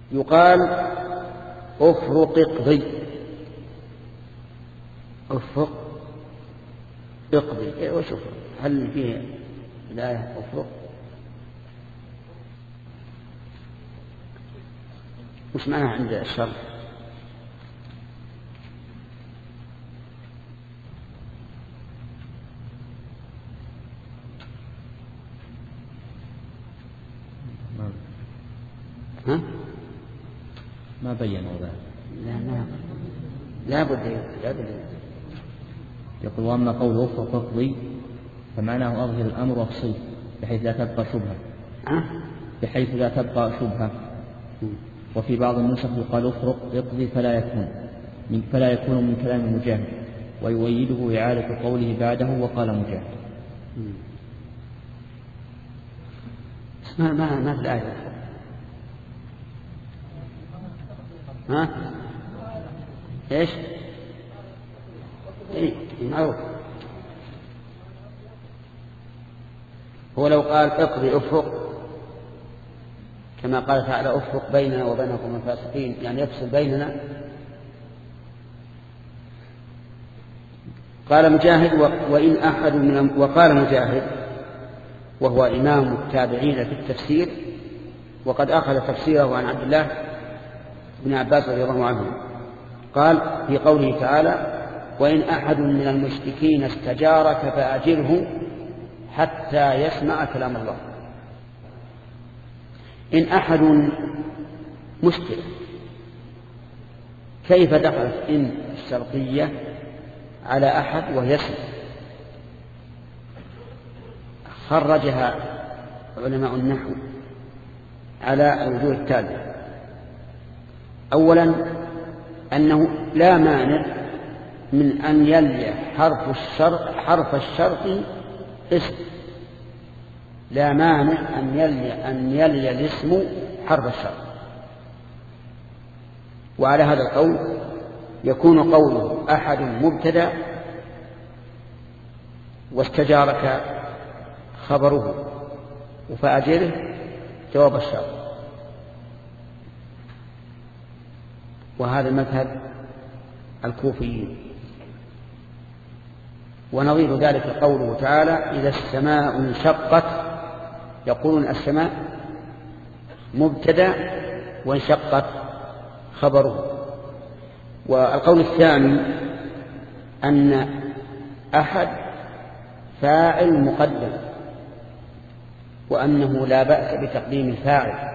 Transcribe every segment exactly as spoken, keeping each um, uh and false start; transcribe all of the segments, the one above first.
يقال أفرق اقضي، أفرق اقضي. وشوف هل فيه الآية أفرق؟ مش معناها عند الشرح؟ ها؟ ما بينوا ذلك. لا لا لا بد لا بد. يقول وأما قول أفرق اقضي فمعناه أظهر الأمر وافصل بحيث لا تبقى شبهة، بحيث لا تبقى شبهة. وفي بعض النسخ يقال أفرق اقضي فلا يكون من فلا يكون من كلام مجاهد، ويؤيده إعادة قوله بعده وقال مجاهد. ما ما ما في الآية. ها ايش؟ اي معروف. هو لو قال اقضي افرق كما قال تعالى افرق بيننا وبينكم الفاسقين، يعني يفصل بيننا. قال مجاهد وإن أحد من وقال مجاهد وهو إمام التابعين في التفسير، وقد أخذ تفسيره عن عبد الله بن عباس رضي الله عنه، قال في قوله تعالى وإن أحد من المشركين استجارك فأجره حتى يسمع كلام الله. إن أحد مشكلة، كيف دخلت إن الشرطية على أحد وهي اسم؟ خرجها علماء النحو على الوجوه التالية. أولا أنه لا مانع من أن يلي حرف الشرط حرف الشرط اسم، لا مانع أن يلي أن يلي الاسم حرف الشرط. وعلى هذا القول يكون قوله أحد مبتدأ واستجارك خبره وفأجره جواب الشرط. وهذا مذهب الكوفيين. ونظير ذلك قوله تعالى إذا السماء انشقت، يقولون السماء مبتدأ وانشقت خبره. والقول الثاني أن أحد فاعل مقدم، وأنه لا بأس بتقديم الفاعل.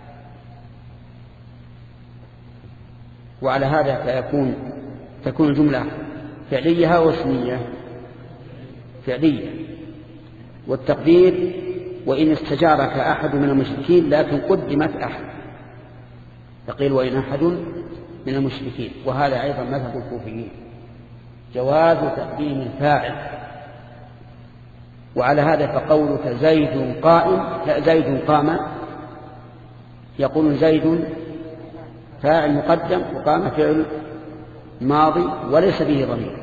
وعلى هذا فيكون تكون الجملة فعلية واسمية. فعلية، والتقدير وإن استجارك أحد من المشركين، لكن قدمت أحد، فقيل وإن أحد من المشركين. وهذا أيضا مذهب الكوفيين، جواز تقديم الفاعل. وعلى هذا فقولك زيد قائم زيد قام، يقول زيد فاعل مقدم وقام فعل ماضي وليس به ضمير.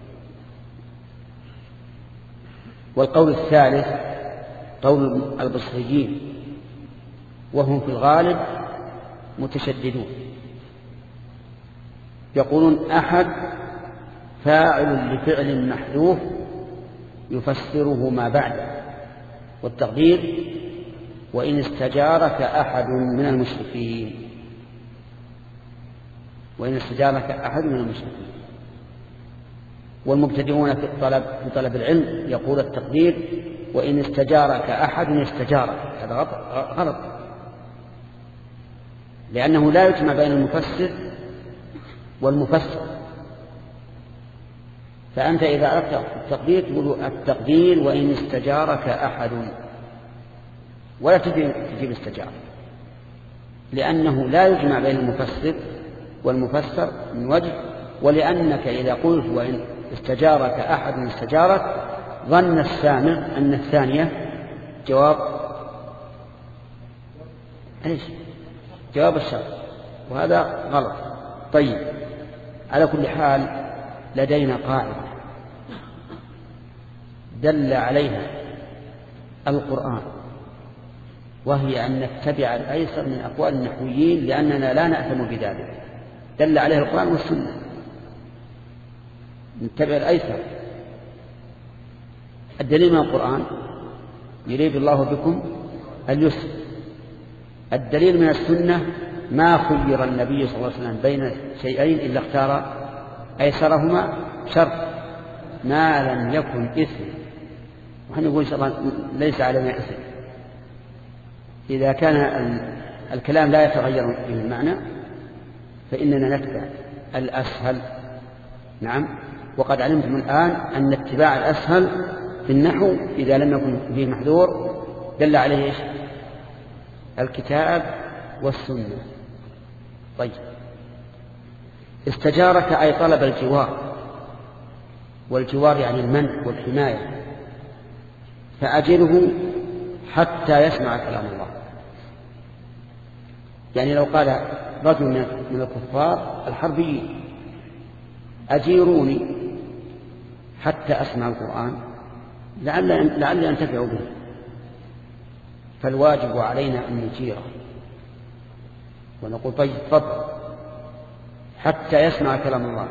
والقول الثالث قول البصريين، وهم في الغالب متشددون، يقولون أحد فاعل لفعل محذوف يفسره ما بعده. والتقدير وإن استجارك أحد من المشركين، وإن استجارك أحد من المشركين. والمبتدئون في الطلب في طلب العلم يقول التقدير وإن استجارك أحد استجارك. هذا غلط، لأنه لا يجمع بين المفسر والمفسر. فأنت إذا أردت التقدير تقول التقدير وإن استجارك أحد، ولا تجيب استجارة، لأنه لا يجمع بين المفسر والمفسر من وجه، ولأنك إذا قلت وإن استجارك أحد استجارك ظن السامع أن الثانية جواب إيش؟ جواب الشرط، وهذا غلط. طيب، على كل حال لدينا قاعدة دل عليها القرآن وهي أن نتبع الأيسر من أقوال النحويين لأننا لا نأثم بذلك، دل عليه القرآن والسنة. نتبع الأيسر. الدليل من القرآن يريد الله بكم اليسر. الدليل من السنة ما خير النبي صلى الله عليه وسلم بين شيئين إلا اختار أيسرهما شرط ما لم يكن إثم. ونحن نقول إن شاء الله ليس علينا إثم إذا كان الكلام لا يتغير به المعنى، فإننا نتبع الأسهل. نعم. وقد علمتم الآن أن اتباع الأسهل في النحو إذا لم يكن فيه محذور دل عليه إيش؟ الكتاب والسنة. طيب، استجارك أي طلب الجوار، والجوار يعني المنع والحماية، فأجره حتى يسمع كلام الله. يعني لو قال رجل من الكفار الحربيين أجيروني حتى أسمع القرآن لعل لعلي أنتفع به، فالواجب علينا أن نجيره ونقول طيب تفضل حتى يسمع كلام الله.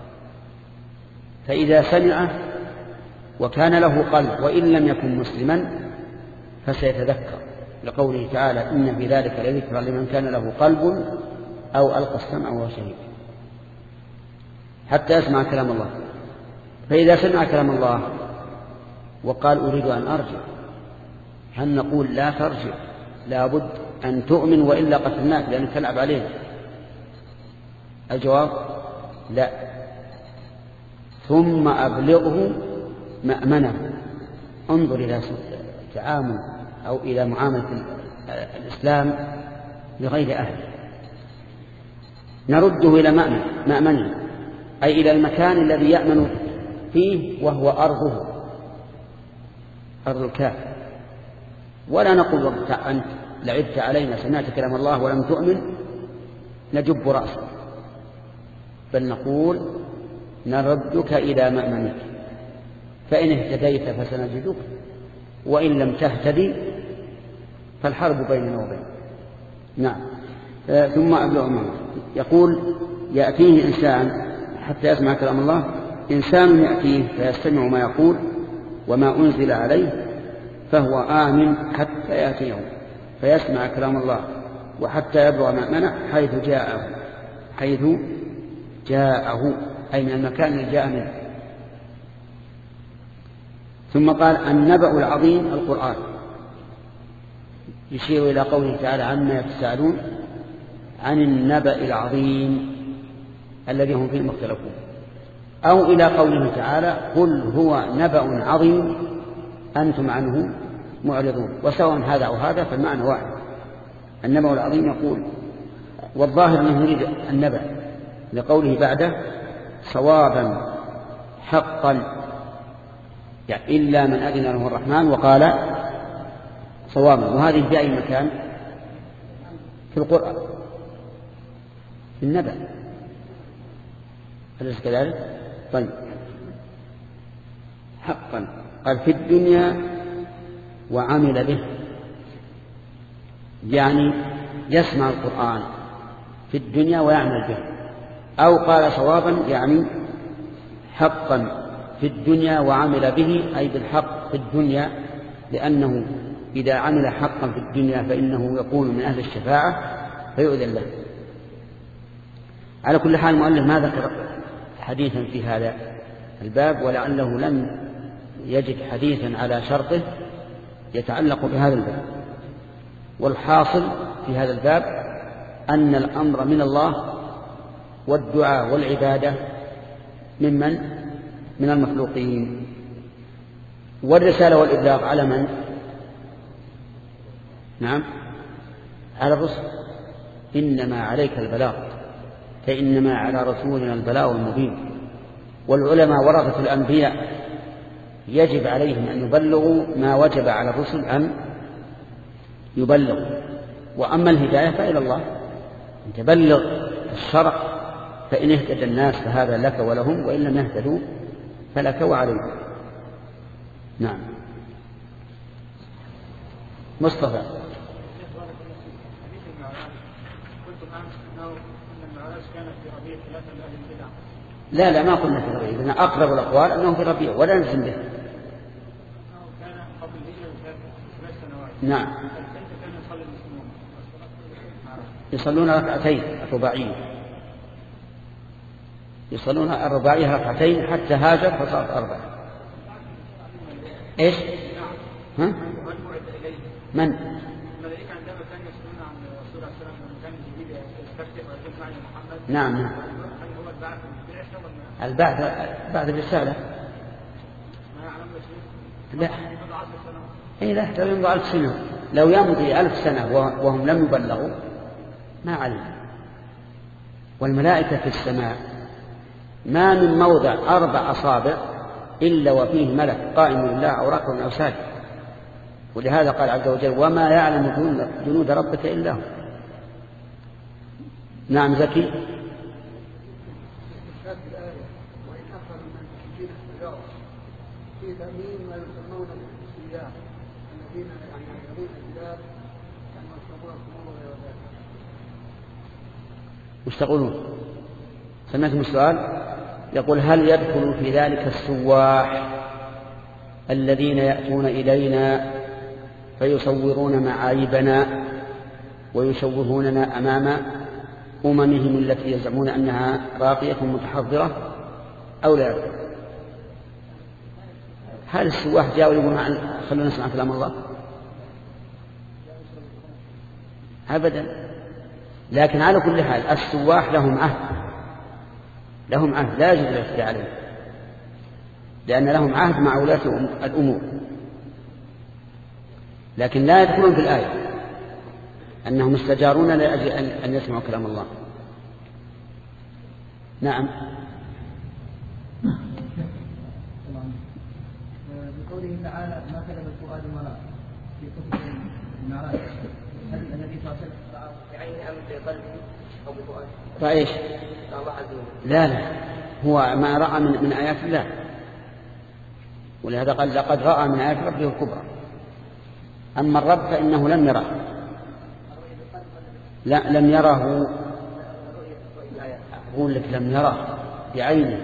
فإذا سمعه وكان له قلب وإن لم يكن مسلما فسيتذكر، لقوله تعالى إن في ذلك لذكرى لمن كان له قلب أو ألقى السمع وهو شهيد. حتى يسمع كلام الله. فإذا سمع كلام الله وقال أريد أن أرجع، هل نقول لا ترجع، لا بد أن تؤمن وإلا قتلناك لأنك تلعب علينا؟ الجواب لا. ثم أبلغه مأمنه. انظر إلى تعامل أو إلى معاملة الإسلام لغير أهله. نرده إلى مأمنه أي إلى المكان الذي يأمن فيه وهو أرضه، أرض الكافر. ولا نقول أنت لعبت علينا سمعت كلام الله ولم تؤمن نجب رأسك، بل نقول نردك إلى مأمنك، فإن اهتديت فسنجدك وإن لم تهتدي فالحرب بيننا وبينك. نعم. آه ثم أبلغ منه. يقول يأتيه إنسان حتى يسمع كلام الله، إنسان يأتيه فيستمع ما يقول وما أنزل عليه فهو آمن حتى يأتيه فيسمع كلام الله وحتى يبلغ مأمنه حيث جاءه، حيث جاءه أي من المكان الذي جاء منه. ثم قال النبأ العظيم القرآن، يشير إلى قوله تعالى عما يتساءلون عن النبأ العظيم الذي هم فيه مختلفون، أو إلى قوله تعالى قل هو نبأ عظيم أنتم عنه معرضون. وسواء هذا أو هذا فالمعنى واحد. النبأ العظيم يقول، والظاهر أنه يريد النبأ لقوله بعده صوابا حقا، يعني إلا من أذن له الرحمن وقال صوابا. وهذه في أي مكان في القرآن في النبأ، أليس كذلك؟ طيب، حقا قال في الدنيا وعمل به، يعني يسمع القرآن في الدنيا ويعمل به. أو قال صوابا يعني حقا في الدنيا وعمل به أي بالحق في الدنيا، لأنه إذا عمل حقا في الدنيا فإنه يكون من أهل الشفاعة فيؤذن له. على كل حال المؤلف ما ذكر حديثا في هذا الباب، ولعله لم يجد حديثا على شرطه يتعلق بهذا الباب. والحاصل في هذا الباب أن الأمر من الله والدعاء والعبادة ممن من المخلوقين، والرسالة والإبلاغ على من؟ نعم على الرسل. إنما عليك البلاغ، فإنما على رسولنا البلاغ المبين. والعلماء ورثة الأنبياء يجب عليهم أن يبلغوا ما وجب على الرسل أن يبلغوا. وأما الهداية فإلى الله، أن تبلغ الشرع، فإن اهتدى الناس فهذا لك ولهم، وإن لم يهتدوا فلك وعليهم. نعم. مصطفى لا لا ما قلنا في ربيع، إذن أقرب الأقوال أنه في ربيع ولا نلزم به. نعم يصلون ركعتين الرباعية، يصلون الرباعية ركعتين حتى هاجر فصارت أربعة. إيش؟ ها؟ من؟ نعم نعم البعث بعد الرسالة. لا إيه لا لو يمضي ألف سنة، لو يمضي ألف سنة وهم لم يبلغوا ما علم. والملائكة في السماء ما من موضع أربع أصابع إلا وفيه ملك قائم لله أو راكع أو ساجد، ولهذا قال عز وجل وما يعلم جنود ربك إلا هو. نعم زكي. في تأمين ما يسمون بالسياح الذين يعملون البلاد كما يسمون الصمود وغير ذلك. وش تقولون؟ سمعتم السؤال؟ يقول هل يدخل في ذلك السواح الذين يأتون إلينا فيصورون معايبنا ويشوهوننا أمام أممهم التي يزعمون أنها راقية متحضرة أو لا يدخل؟ هل السواح جاءوا يقولون خلونا نسمع كلام الله؟ أبدا. لكن على كل حال السواح لهم عهد، لهم عهد لا يجوز الاعتداء عليه، لأن لهم عهد مع ولاة الأمور، لكن لا يدخلون في الآية أنهم استجارون لأجل أن يسمعوا كلام الله. نعم. بقوله تعالى ما كذب الفؤاد ما رأى في كتب المعراج، هل الذي تصل بعين أم بقلبه أو بفؤاده؟ فإيش؟ لا لا هو ما رأى من, من آيات الله، ولهذا قال لقد رأى من آيات ربه الكبرى. أما الرب فإنه لم يره، لا لم يره، أقول لك لم يره بعينه.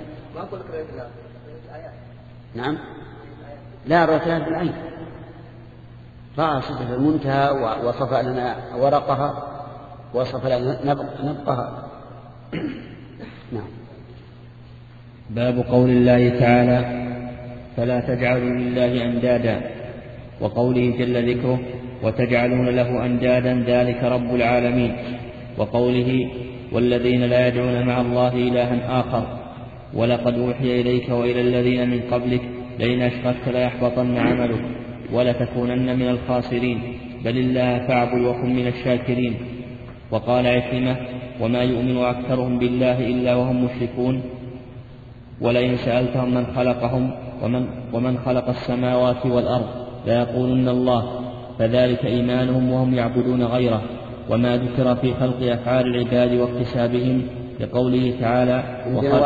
نعم لا رأيتها بالعين، رأى سدرة المنتهى ووصف لنا ورقها ووصف لنا نبقها. نعم. باب قول الله تعالى فلا تجعلوا لله أندادا، وقوله جل ذكره وتجعلون له أندادا ذلك رب العالمين، وقوله والذين لا يدعون مع الله إلها آخر ولقد أوحي إليك وإلى الذين من قبلك لئن أشركت ليحبطن عملك ولتكونن من الخاسرين بل الله فاعبد وكن من الشاكرين. وقال عكرمة وما يؤمن أكثرهم بالله إلا وهم مشركون ولئن سألتهم من خلقهم ومن, ومن خلق السماوات والأرض ليقولن الله، فذلك إيمانهم وهم يعبدون غيره. وما ذكر في خلق أفعال العباد واكتسابهم لقوله تعالى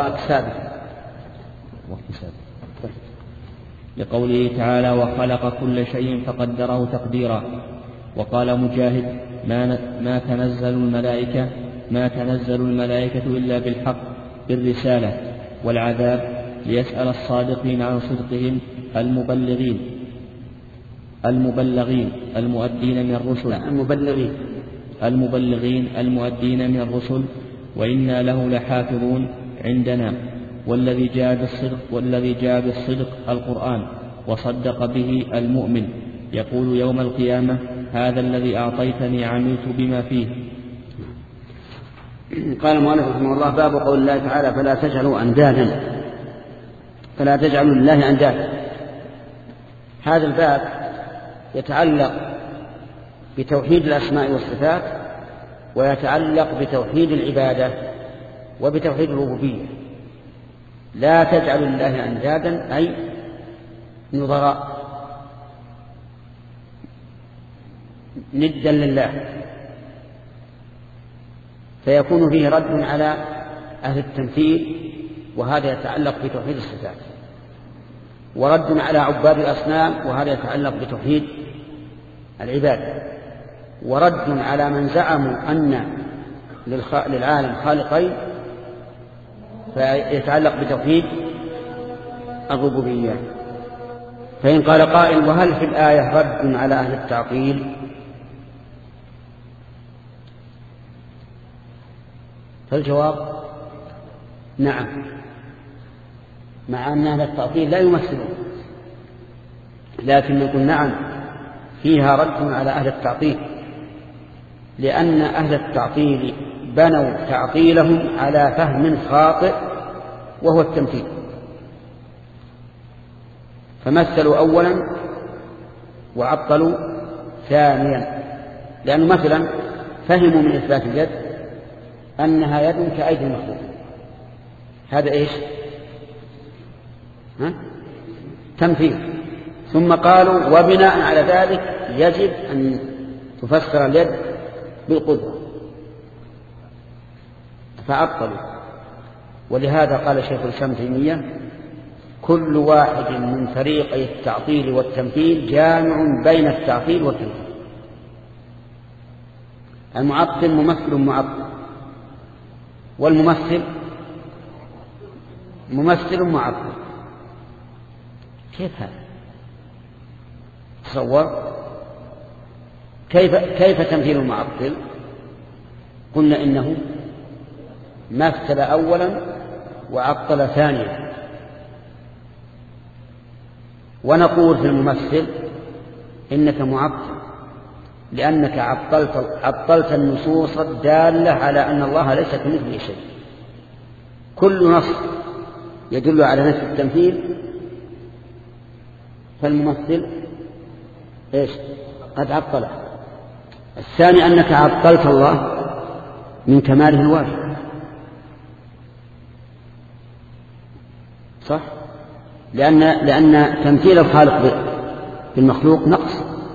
لقوله تعالى وخلق كل شيء فقدره تقديرا. وقال مجاهد ما, ما تنزل الملائكة ما تنزل الملائكة إلا بالحق بالرسالة والعذاب ليسأل الصادقين عن صدقهم المبلغين المبلغين المؤدين من الرسل المبلغين المبلغين المؤدين من الرسل وإنا له لحافظون عندنا. والذي جاء بالصدق والذي جاء بالصدق القرآن وصدق به المؤمن يقول يوم القيامة هذا الذي أعطيتني عملت بما فيه. قال المؤلف رحمه الله باب قول الله تعالى فلا تجعلوا أندادا فلا تجعلوا لله أندادا. هذا الباب يتعلق بتوحيد الأسماء والصفات ويتعلق بتوحيد العبادة وبتوحيد الربوبية. لا تجعلوا لله أندادا أي نظراء ندا لله، فيكون فيه رد على أهل التمثيل وهذا يتعلق بتوحيد الصفات، ورد على عباد الأصنام وهذا يتعلق بتوحيد العبادة، ورد على من زعموا أن للعالم خالقين فيتعلق بتوحيد الربوبية. فإن قال قائل وهل في الآية رد على أهل التعطيل؟ فالجواب نعم، مع أن أهل التعطيل لا يمثلون، لكن نقول نعم فيها رد على أهل التعطيل، لأن أهل التعطيل بنوا تعطيلهم على فهم خاطئ وهو التمثيل، فمثلوا أولا وعطلوا ثانيا. لأنه مثلا فهموا من إثبات اليد أنها يد كأيدي المخلوق، هذا إيش؟ ها؟ تمثيل. ثم قالوا وبناء على ذلك يجب أن تفسر اليد بالقدرة، فعطلوا. ولهذا قال شيخ الإسلام ابن تيمية كل واحد من فريقي التعطيل والتمثيل جامع بين التعطيل والتمثيل. المعطل ممثل معطل، والممثل ممثل معطل. كيف هذا؟ تصور كيف كيف تمثيل المعطل؟ قلنا إنه مثل أولا وعطل ثانيا. ونقول في الممثل إنك معطل لأنك عطلت, عطلت النصوص الدالة على أن الله ليس كمثله شيء. كل نص يدل على نفس التمثيل فالممثل إيش؟ قد عطله. الثاني أنك عطلت الله من كماله الواجب، صح؟ لأن, لأن تمثيل الخالق بالمخلوق نقص.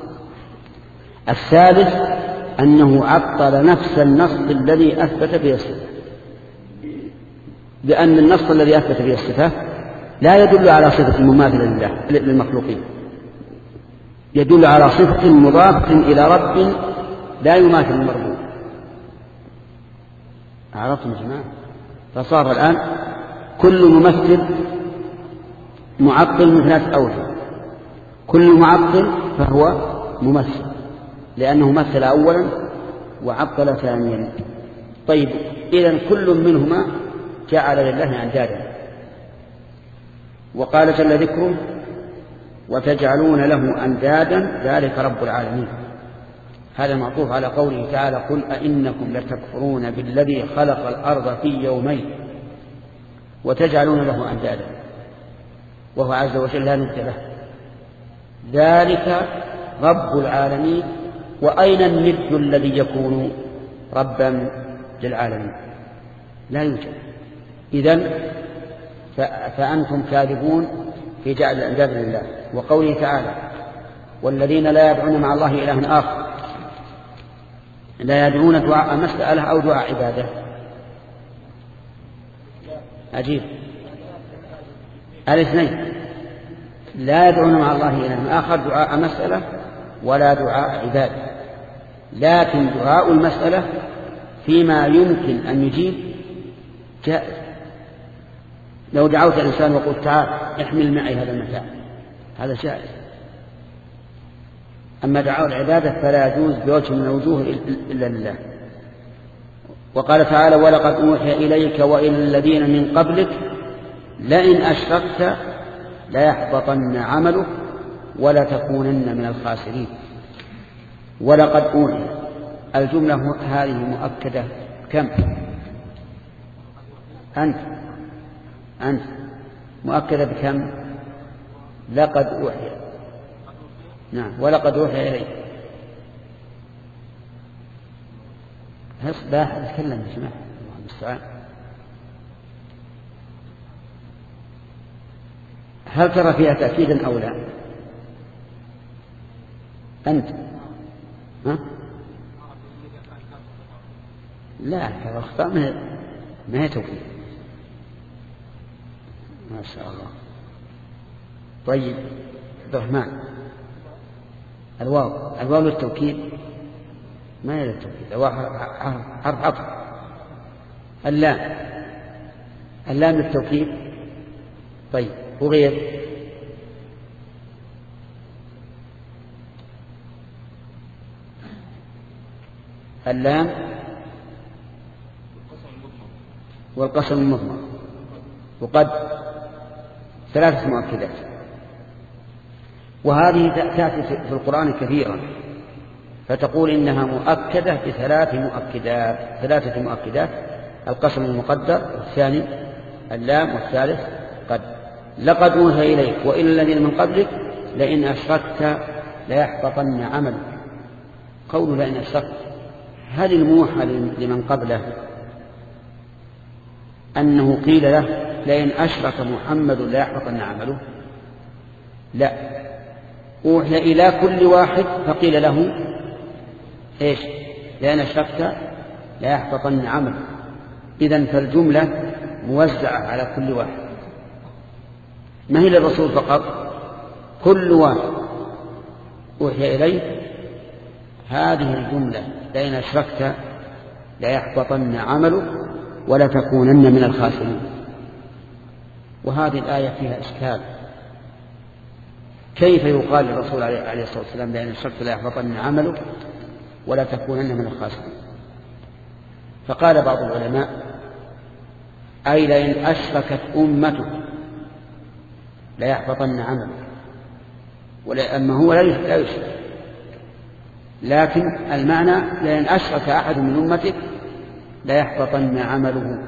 الثالث أنه عطل نفس النص الذي أثبت به الصفة، لأن النص الذي أثبت به الصفة لا يدل على صفة مماثلة لله للمخلوقين، يدل على صفة مضافة إلى رب لا يماثل المربوب. عرفتم يا جماعة؟ فصار الآن كل ممثل معطل من ثلاث أوجه. كل معطل فهو ممثل لأنه مثل أولا وعطل ثانيا. طيب إذن كل منهما جعل لله أندادا. وقال جل ذكره وتجعلون له أندادا ذلك رب العالمين. هذا معطوف على قوله تعالى قل أئنكم لتكفرون بالذي خلق الأرض في يومين وتجعلون له أندادا وهو عز وجل لا ند له. ذلك رب العالمين. وأين الند الذي يكون ربا للعالمين؟ لا يوجد. إذن فأنتم كاذبون في جعل الأنداد لله. وقوله تعالى والذين لا يدعون مع الله إلها آخر لا يدعون دعاء مسألة أو دعاء عبادة. عجيب. الاثنين لا يدعون مع الله إلها آخر دعاء مسألة ولا دعاء عبادة، لكن دعاء المسألة فيما يمكن أن يجيب جائز. لو دعوت الإنسان وقلت تعال احمل معي هذا المتاع هذا جائز. أما دعاء العبادة فلا يجوز بوجه من الوجوه إلا لله. وقال تعالى ولقد أوحي إليك وإلى الذين من قبلك لئن أشركت ليحبطن عملك ولا تكونن من الخاسرين. ولقد أوحي الجملة هذه مؤكدة كم؟ أنت أنت مؤكدة بكم؟ لقد أوحي. نعم ولقد أوحي إليك. لا أحد يتكلم يا جماعة الله المستعان. هل ترى فيها تأكيدا أو لا؟ أنت ها؟ لا الأخطاء ما هي توكيد. ما شاء الله. طيب عبد الرحمن الواو الواو للتوكيد ما هي للتوكيد؟ الواو حرف عطف اللام اللام للتوكيد. طيب وغير اللام والقسم المضمر وقد ثلاثة مؤكدات، وهذه تأتي في القرآن كثيرا، فتقول إنها مؤكدة بثلاث مؤكدات ثلاثة مؤكدات: القسم المقدر، والثاني اللام، والثالث قد. لقد أوحي إليك وإلى الذين من قبلك لئن أشركت ليحبطن عملك. قوله لئن أشركت، هل الموحى لمن قبله أنه قيل له لئن أشرك محمد ليحبطن عمله؟ لا، أوحي إلى كل واحد فقيل له إيش؟ لئن أشركت ليحبطن عمله. إذن فالجملة موزعة على كل واحد، ما هي للرسول فقط، كل واحد أوحي إليه هذه الجملة لئن أشركت ليحبطن عمله ولتكونن من الخاسرين. وهذه الآية فيها إشكال، كيف يقال للرسول عليه الصلاة والسلام لئن أشركت ليحبطن عمله ولا تكونن من الخاسرين؟ فقال بعض العلماء أي لئن أشركت أمته ليحبطن عمله، أما هو لا يشرك، لكن المعنى لئن أشرك أحد من أمتك ليحبطن عمله.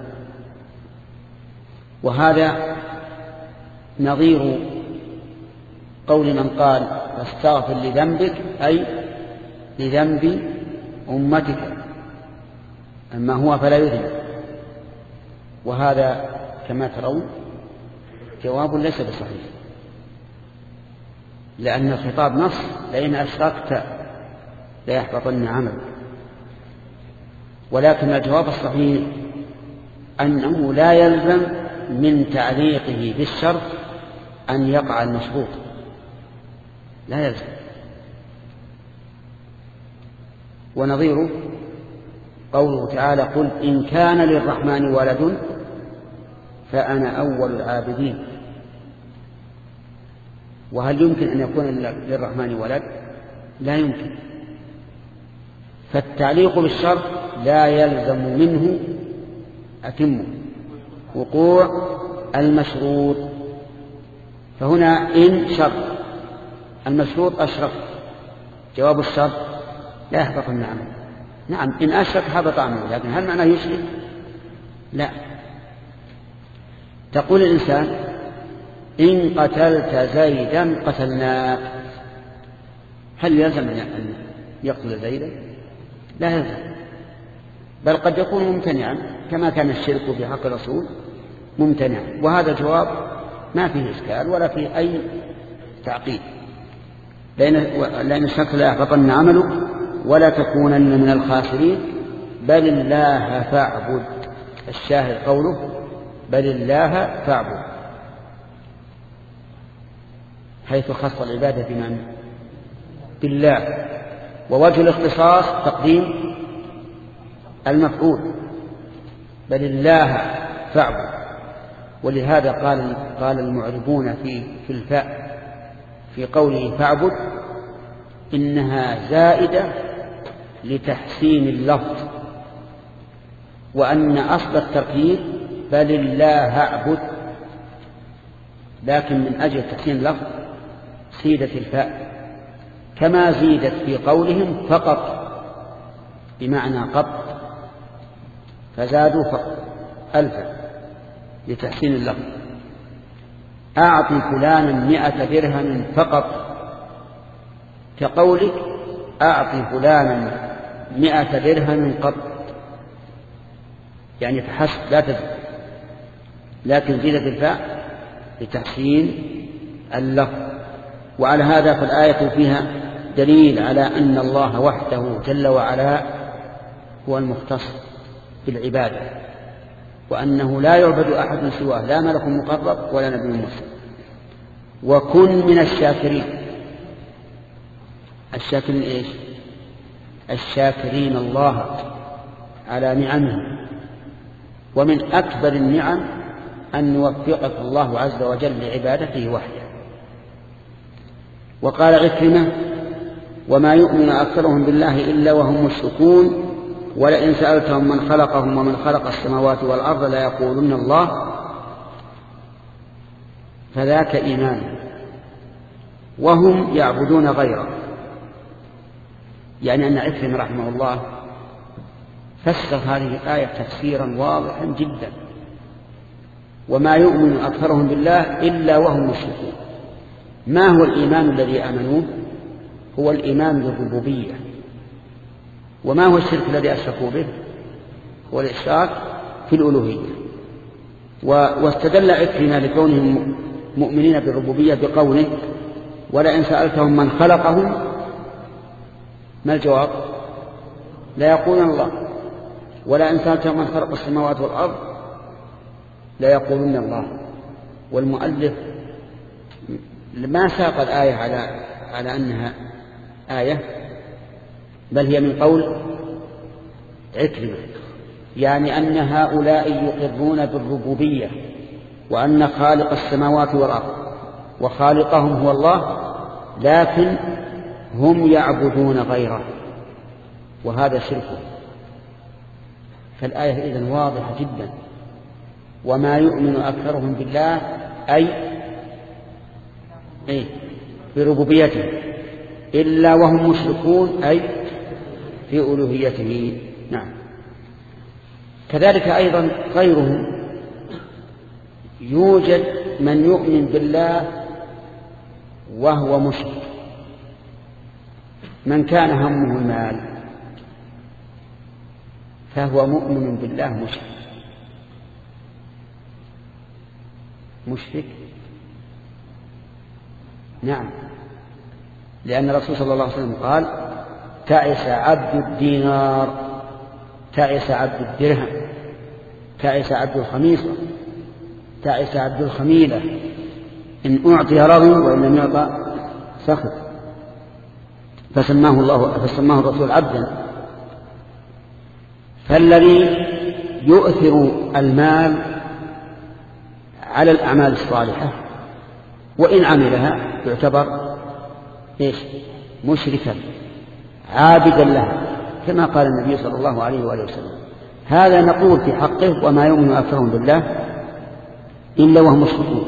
وهذا نظير قول من قال فاستغفر لذنبك أي لذنب أمتك، أما هو فلا يذنب. وهذا كما ترون جواب ليس بصحيح، لأن الخطاب نص لئن أشركت ليحبطن عملك، ولكن الجواب الصحيح أنه لا يلزم من تعليقه بالشرط أن يقع المشروط، لا يلزم. ونظيره قوله تعالى قل إن كان للرحمن ولد فأنا أول العابدين. وهل يمكن أن يكون للرحمن ولد؟ لا يمكن. فالتعليق بالشرط لا يلزم منه أتمه وقوع المشروط. فهنا إن شرط، المشروط أشرف، جواب الشرط لا يحبط النعم. نعم إن أشرك حبط عمله، لكن هل معناه يشرك؟ لا. تقول الإنسان إن قتلت زيدا قتلناك، هل يلزم أن يقتل زيدا؟ لا يلزم، بل قد يكون ممتنعا كما كان الشرك في حق الرسول ممتنعا. وهذا الجواب ما فيه إشكال ولا فيه أي تعقيد، لأن الشرك لا يحبطن عملك ولا تكونن من الخاسرين بل الله فاعبد. الشاهد قوله بل الله فاعبد، حيث خص العبادة بمن؟ بالله. ووجه الاختصاص تقديم المفعول بل الله فاعبد. ولهذا قال قال المعربون في في الفاء في قوله فاعبد إنها زائدة لتحسين اللفظ، وأن أصل التركيب بل الله اعبد، لكن من أجل تحسين اللفظ زيدت الفاء، كما زيدت في قولهم فقط بمعنى قط، فزادوا فقط ألفا لتحسين اللفظ. أعطي فلانا مئة درهم فقط، كقولك أعطي فلانا مئة درهم قط، يعني فحسب لا تزيد، لكن زيدت الفاء لتحسين اللفظ. وعلى هذا فالآية فيها دليل على أن الله وحده جل وعلا هو المختص بالعبادة، وأنه لا يعبد أحد سواه، لا ملك مقرب ولا نبي مرسل. وكن من الشاكرين. الشاكرين إيش؟ الشاكرين الله على نعمه ومن أكبر النعم أن يوفقك الله عز وجل لعبادته وحده. وقال عكرمة: وما يؤمن أكثرهم بالله إلا وهم مشركون ولئن سألتهم من خلقهم ومن خلق السماوات والأرض ليقولن الله فذاك إيمان وهم يعبدون غيره. يعني أن عكرمة رحمه الله فسر هذه الآية تفسيرا واضحا جدا: وما يؤمن أكثرهم بالله إلا وهم مشركون. ما هو الإيمان الذي آمنوه؟ هو الإيمان بالربوبية. وما هو الشرك الذي أشركوا به؟ هو الإشراك في الألوهية. واستدل عكرمة لكونهم مؤمنين بالربوبية بقوله: ولئن سألتهم من خلقهم، ما الجواب؟ لا يقولون الله. ولئن سألتهم من خلق السماوات والأرض لا يقولون الله. والمؤلف ما ساق الآية على على أنها آية، بل هي من قول عكرمة، يعني أن هؤلاء يقرون بالربوبية وأن خالق السماوات والأرض وخالقهم هو الله، لكن هم يعبدون غيره وهذا شرك. فالآية إذن واضحة جدا: وما يؤمن أكثرهم بالله أي إيه بربوبيته إلا وهم مشركون أي في ألوهيته. نعم. كذلك أيضا غيرهم، يوجد من يؤمن بالله وهو مشرك. من كان همه المال فهو مؤمن بالله مشرك. مشرك نعم، لأن الرسول صلى الله عليه وسلم قال: تعس عبد الدينار، تعس عبد الدرهم، تعس عبد الخميصة، تعس عبد الخميلة، إن أعطي رضي وإن لم يعطى سخط. فسماه الله فسماه الرسول عبدا. فالذي يؤثر المال على الأعمال الصالحة وإن عملها يعتبر إيش؟ مشركا عابدا لها، كما قال النبي صلى الله عليه وآله وسلم. هذا نقول في حقه: وما يؤمن أكثرهم بالله إلا وهم مشركون.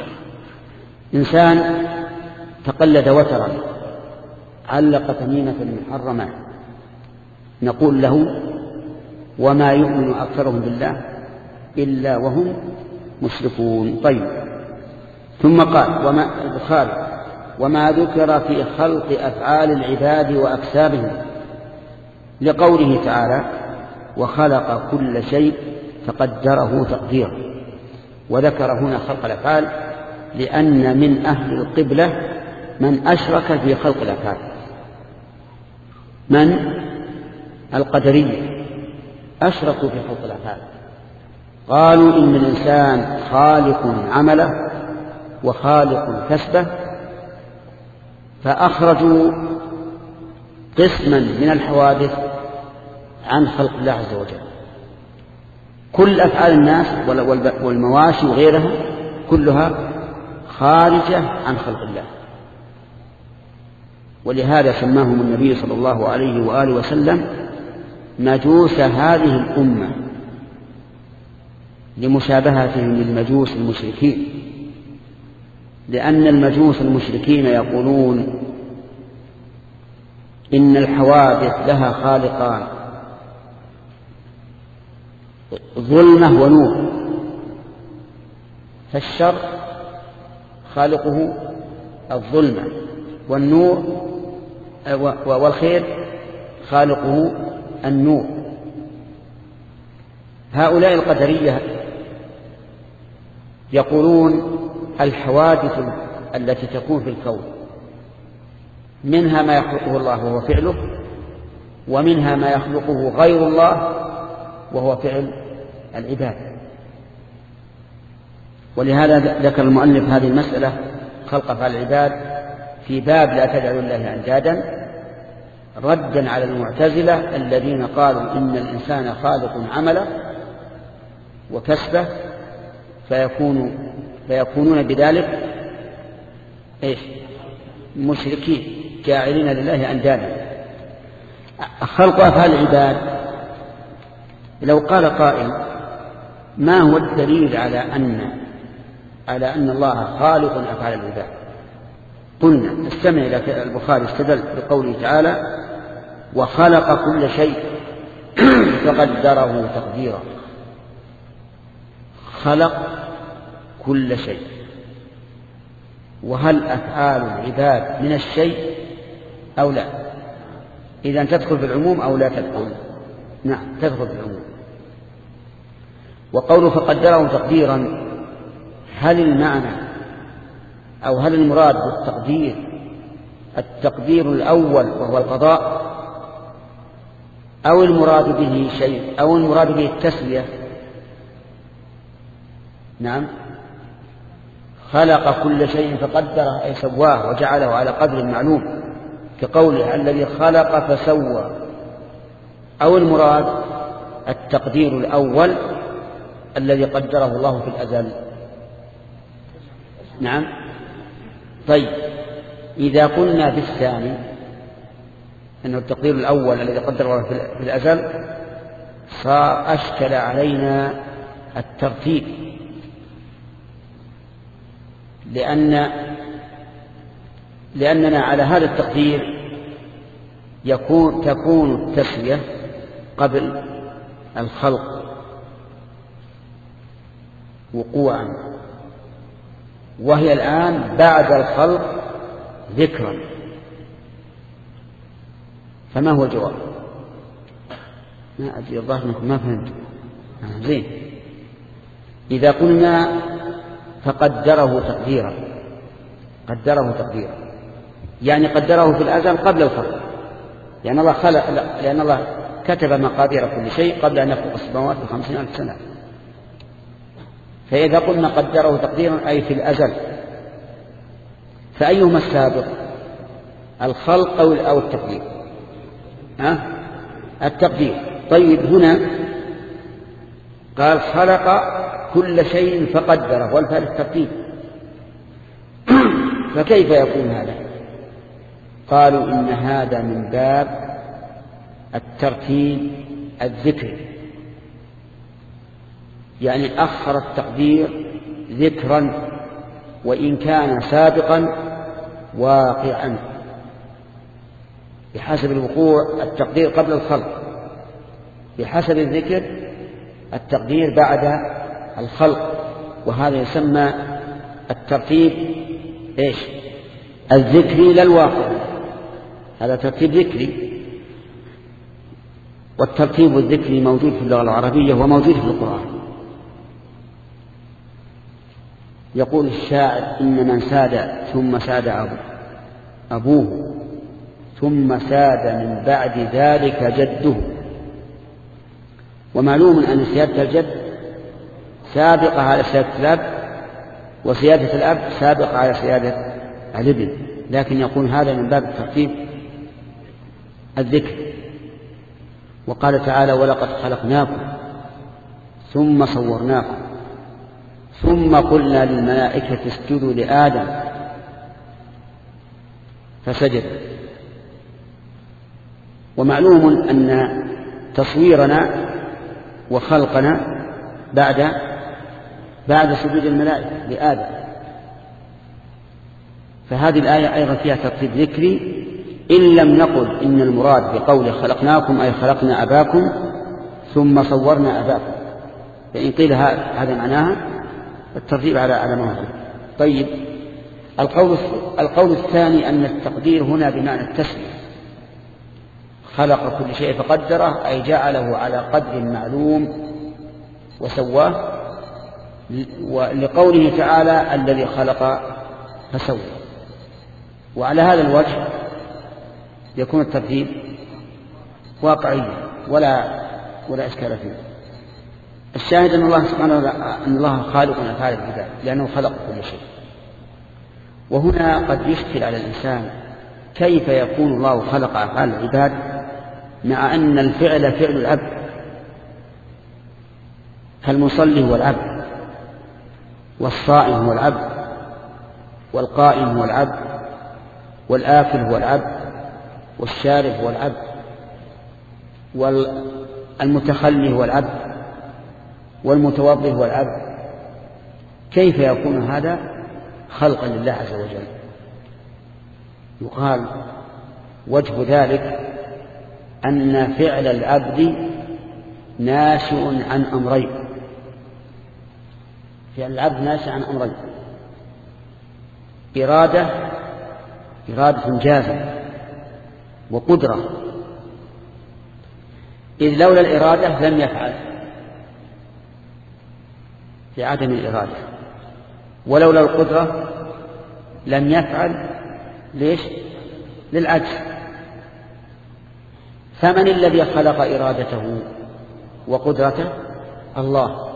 إنسان تقلد وترا، علق تميمة محرمة، نقول له: وما يؤمن أكثرهم بالله إلا وهم مشركون. طيب. ثم قال: وما البخاري: وما ذكر في خلق أفعال العباد وأكسابهم، لقوله تعالى: وخلق كل شيء فقدره تقديرا. وذكر هنا خلق الأفعال لأن من أهل القبلة من أشرك في خلق الأفعال. من؟ القدرية أشركوا في خلق الأفعال، قالوا إن الإنسان خالق عمله وخالق كسبه، فأخرجوا قسما من الحوادث عن خلق الله عز وجل. كل أفعال الناس والمواشي وغيرها كلها خارجة عن خلق الله. ولهذا سماهم النبي صلى الله عليه وآله وسلم مجوس هذه الأمة، لمشابهتهم للمجوس المشركين، لأن المجوس المشركين يقولون إن الحوادث لها خالقان، ظلمة ونور، فالشر خالقه الظلمة، والنور والخير خالقه النور. هؤلاء القدرية يقولون الحوادث التي تكون في الكون منها ما يخلقه الله وهو فعله، ومنها ما يخلقه غير الله وهو فعل العباد. ولهذا ذكر المؤلف هذه المسألة خلق أفعال العباد في باب لا تجعلوا الله أندادا، ردا على المعتزلة الذين قالوا إن الإنسان خالق عمله وكسبه فيكون فيكونون بذلك إيش؟ مشركين جاعلين لله أندادا. خلق أفعال العباد، لو قال قائل ما هو الدليل على أن على أن الله خالق أفعال العباد؟ قلنا استمع إلى البخاري استدل بقوله تعالى وخلق كل شيء فقدره تقديرا. خلق كل شيء، وهل أفعال العباد من الشيء أو لا؟ إذا تدخل في العموم أو لا تدخل؟ نعم تدخل في العموم. وقوله فقدره تقديرا، هل المعنى أو هل المراد بالتقدير التقدير الأول وهو القضاء، أو المراد به شيء أو المراد به التسوية؟ نعم، خلق كل شيء فقدره أي سواه وجعله على قدر معلوم كقوله الذي خلق فسوى، أو المراد التقدير الأول الذي قدره الله في الأزل؟ نعم. طيب إذا قلنا بالثاني أنه التقدير الأول الذي قدره في الأزل صار أشكل علينا الترتيب، لأن لأننا على هذا التقدير يكون تكون التسوية قبل الخلق وقوعا، وهي الآن بعد الخلق ذكرا. فما هو الجواب؟ ما أدري، الظاهر أنكم ما فهمت. زين، إذا قلنا فقدره تقديرا، قدره تقديرا يعني قدره في الأزل قبل الخلق، لأن الله خلق، لأن الله كتب مقادير كل شيء قبل أن يخلق السماوات بخمسين ألف سنة. فإذا قلنا قدره تقديرا أي في الأزل، فأيهما السابق، الخلق أو التقدير؟ ها؟ التقدير. طيب هنا قال خلق كل شيء فقدره والفعل الترتيب، فكيف يكون هذا؟ قالوا إن هذا من باب الترتيب الذكري، يعني أخر التقدير ذكرا وإن كان سابقا واقعا بحسب الوقوع التقدير قبل الخلق، بحسب الذكر التقدير بعد الخلق، وهذا يسمى الترتيب إيش؟ الذكري لا الواقعي، هذا ترتيب ذكري. والترتيب الذكري موجود في اللغة العربية وموجود في القرآن. يقول الشاعر إن من ساد ثم ساد أبوه, أبوه ثم ساد من بعد ذلك جده. ومعلوم أن سيادة الجد سابقة على سيادة الأب، وسيادة الأب سابقة على سيادة الابن، لكن يقول هذا من باب الترتيب الذكر. وقال تعالى ولقد خلقناكم ثم صورناكم ثم قلنا للملائكة اسجدوا لآدم فسجد. ومعلوم أن تصويرنا وخلقنا بعد بعد سجود الملائكة لآدم، فهذه الآية أيضا فيها ترتيب ذكري، إن لم نقل إن المراد بقوله خلقناكم أي خلقنا أباكم ثم صورنا أباكم، فإن قيل هذا معناها الترتيب على على ما هو. طيب القول القول الثاني أن التقدير هنا بمعنى التسوية، خلق كل شيء فقدره أي جعله على قدر معلوم وسواه، ولقوله تعالى الذي خلق فسوى. وعلى هذا الوجه يكون الترتيب واقعيا ولا ولا إشكال فيه. الشاهد أن الله سبحانه وتعالى أن الله خالق أفعال العباد لأنه خلق كل شيء. وهنا قد يشكل على الإنسان كيف يكون الله خلق أفعال العباد مع أن الفعل فعل العبد؟ فالمصلي هو العبد، والصائم هو العبد، والقائم هو العبد، والآكل هو العبد، والشارب هو العبد، والمتخلي هو العبد، والمتوضئ هو العبد. كيف يكون هذا خلقا لله عز وجل؟ يقال وجه ذلك أن فعل العبد ناشئ عن أمرين. فعل العبد ناشئ عن أمرين: إرادة إرادة جازمة، وقدرة. إذ لولا الإرادة لم يفعل لعدم الإرادة، ولولا القدرة لم يفعل ليش؟ للعجز. فمن الذي خلق إرادته وقدرته؟ الله.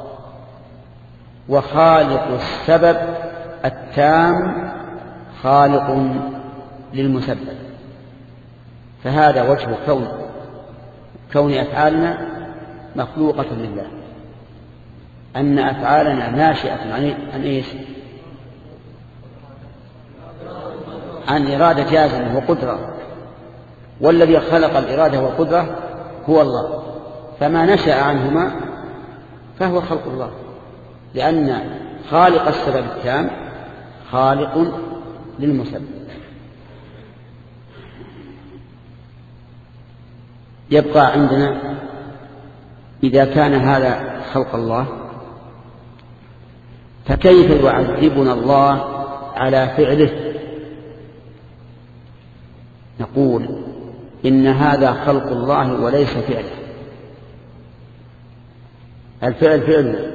وخالق السبب التام خالق للمسبب. فهذا وجه كون كون أفعالنا مخلوقة لله، أن أفعالنا ناشئة عن إيش؟ عن إرادة جازمة وقدرة، والذي خلق الإرادة والقدرة هو الله. فما نشأ عنهما فهو خلق الله، لأن خالق السبب التام خالق للمسبب. يبقى عندنا إذا كان هذا خلق الله، فكيف يعذبنا الله على فعله؟ نقول إن هذا خلق الله وليس فعله. الفعل فعله.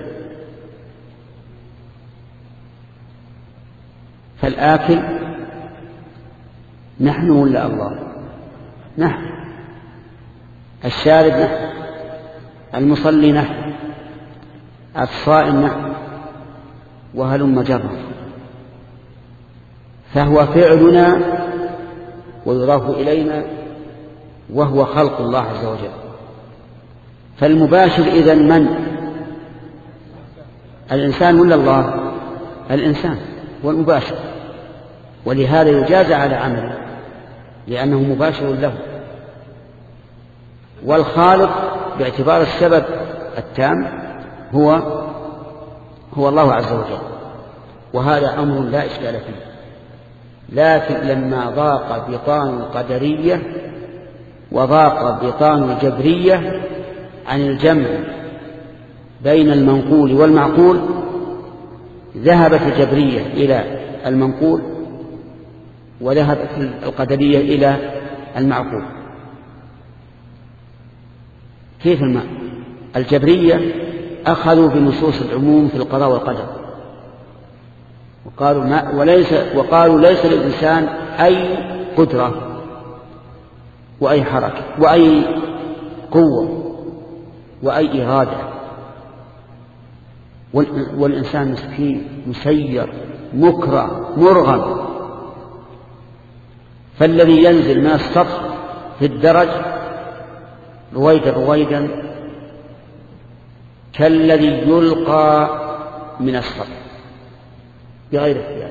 فالآكل نحن ولا الله؟ نحن. الشارب نحن، المصلي نحن، الصائم نحن، وهلم جرا. فهو فعلنا ويضاف إلينا، وهو خلق الله عز وجل. فالمباشر إذن من؟ الإنسان ولا الله؟ الإنسان هو المباشر، ولهذا يجازى على عمله لأنه مباشر له. والخالق باعتبار السبب التام هو هو الله عز وجل، وهذا أمر لا إشكال فيه. لكن لما ضاق بطان القدرية وضاق بطان الجبرية عن الجمع بين المنقول والمعقول، ذهبت الجبرية إلى المنقول وذهبت القدرية إلى المعقول. كيف الماء؟ الجبرية أخذوا بنصوص العموم في القضاء والقدر، وقالوا, ما وليس وقالوا ليس للإنسان أي قدرة وأي حركة وأي قوة وأي إرادة، والإنسان مسكين مسير مكره مرغم. فالذي ينزل من السطح في الدرج رويدا رويدا كالذي يلقى من السطح بغير اختيار.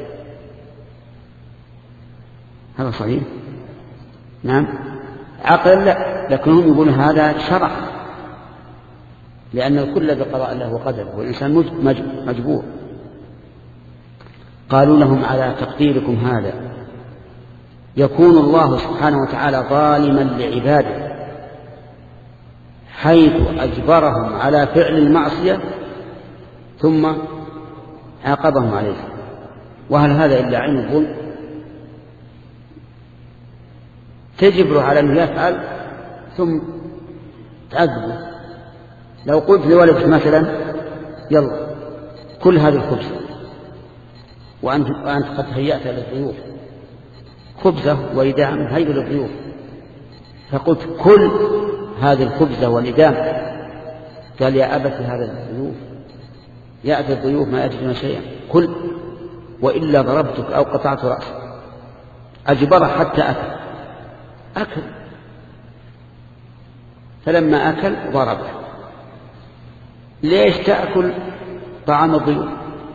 هذا صحيح؟ نعم. عقل لا، لكنهم يقولون هذا شرع، لأن الكل بقضاء الله وقدره، والإنسان مجبور. قالوا لهم على تقديركم هذا يكون الله سبحانه وتعالى ظالما لعباده حيث أجبرهم على فعل المعصية ثم عاقبهم عليه. وهل هذا إلا عين الظلم؟ تجبره على أنه يفعل ثم تعذبه. لو قلت لولدك مثلا يلا كل هذه الخبز وأنت, وأنت قد هيأت للضيوف خبزة وإدام هيئ للضيوف، فقلت كل هذه الخبزة والإدام، قال يا أبت هذا الضيوف يأتي الضيوف ما يجدون شيئا، كل وإلا ضربتك أو قطعت رأسك. أجبره حتى أكل أكل فلما أكل ضربه. ليش تأكل طعام الضيوف؟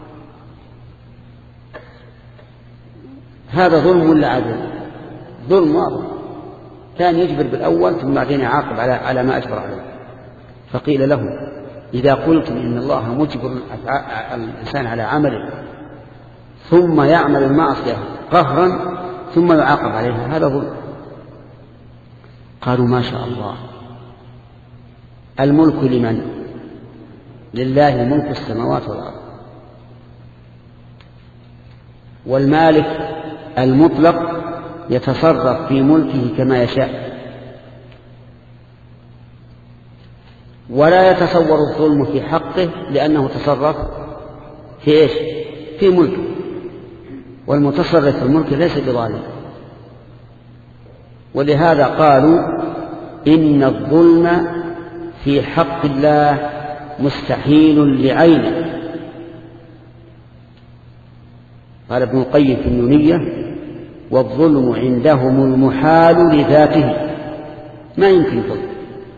هذا ظلم ولا عدل؟ ظلم واضح. كان يجبر بالأول ثم بعدين يعاقب على على ما أجبر عليه. فقيل له إذا قلتم إن الله مجبر الإنسان على عمله ثم يعمل المعصية قهرا ثم يعاقب عليها هذا ظلم. قالوا ما شاء الله، الملك لمن؟ لله ملك السماوات والأرض، والمالك المطلق يتصرف في ملكه كما يشاء، ولا يتصور الظلم في حقه لأنه تصرف في إيش؟ في ملكه، والمتصرف في الملك ليس بظالم. ولهذا قالوا إن الظلم في حق الله مستحيل لعينه. قال ابن القيم في النونية والظلم عندهم المحال لذاته، ما يمكن ظلم.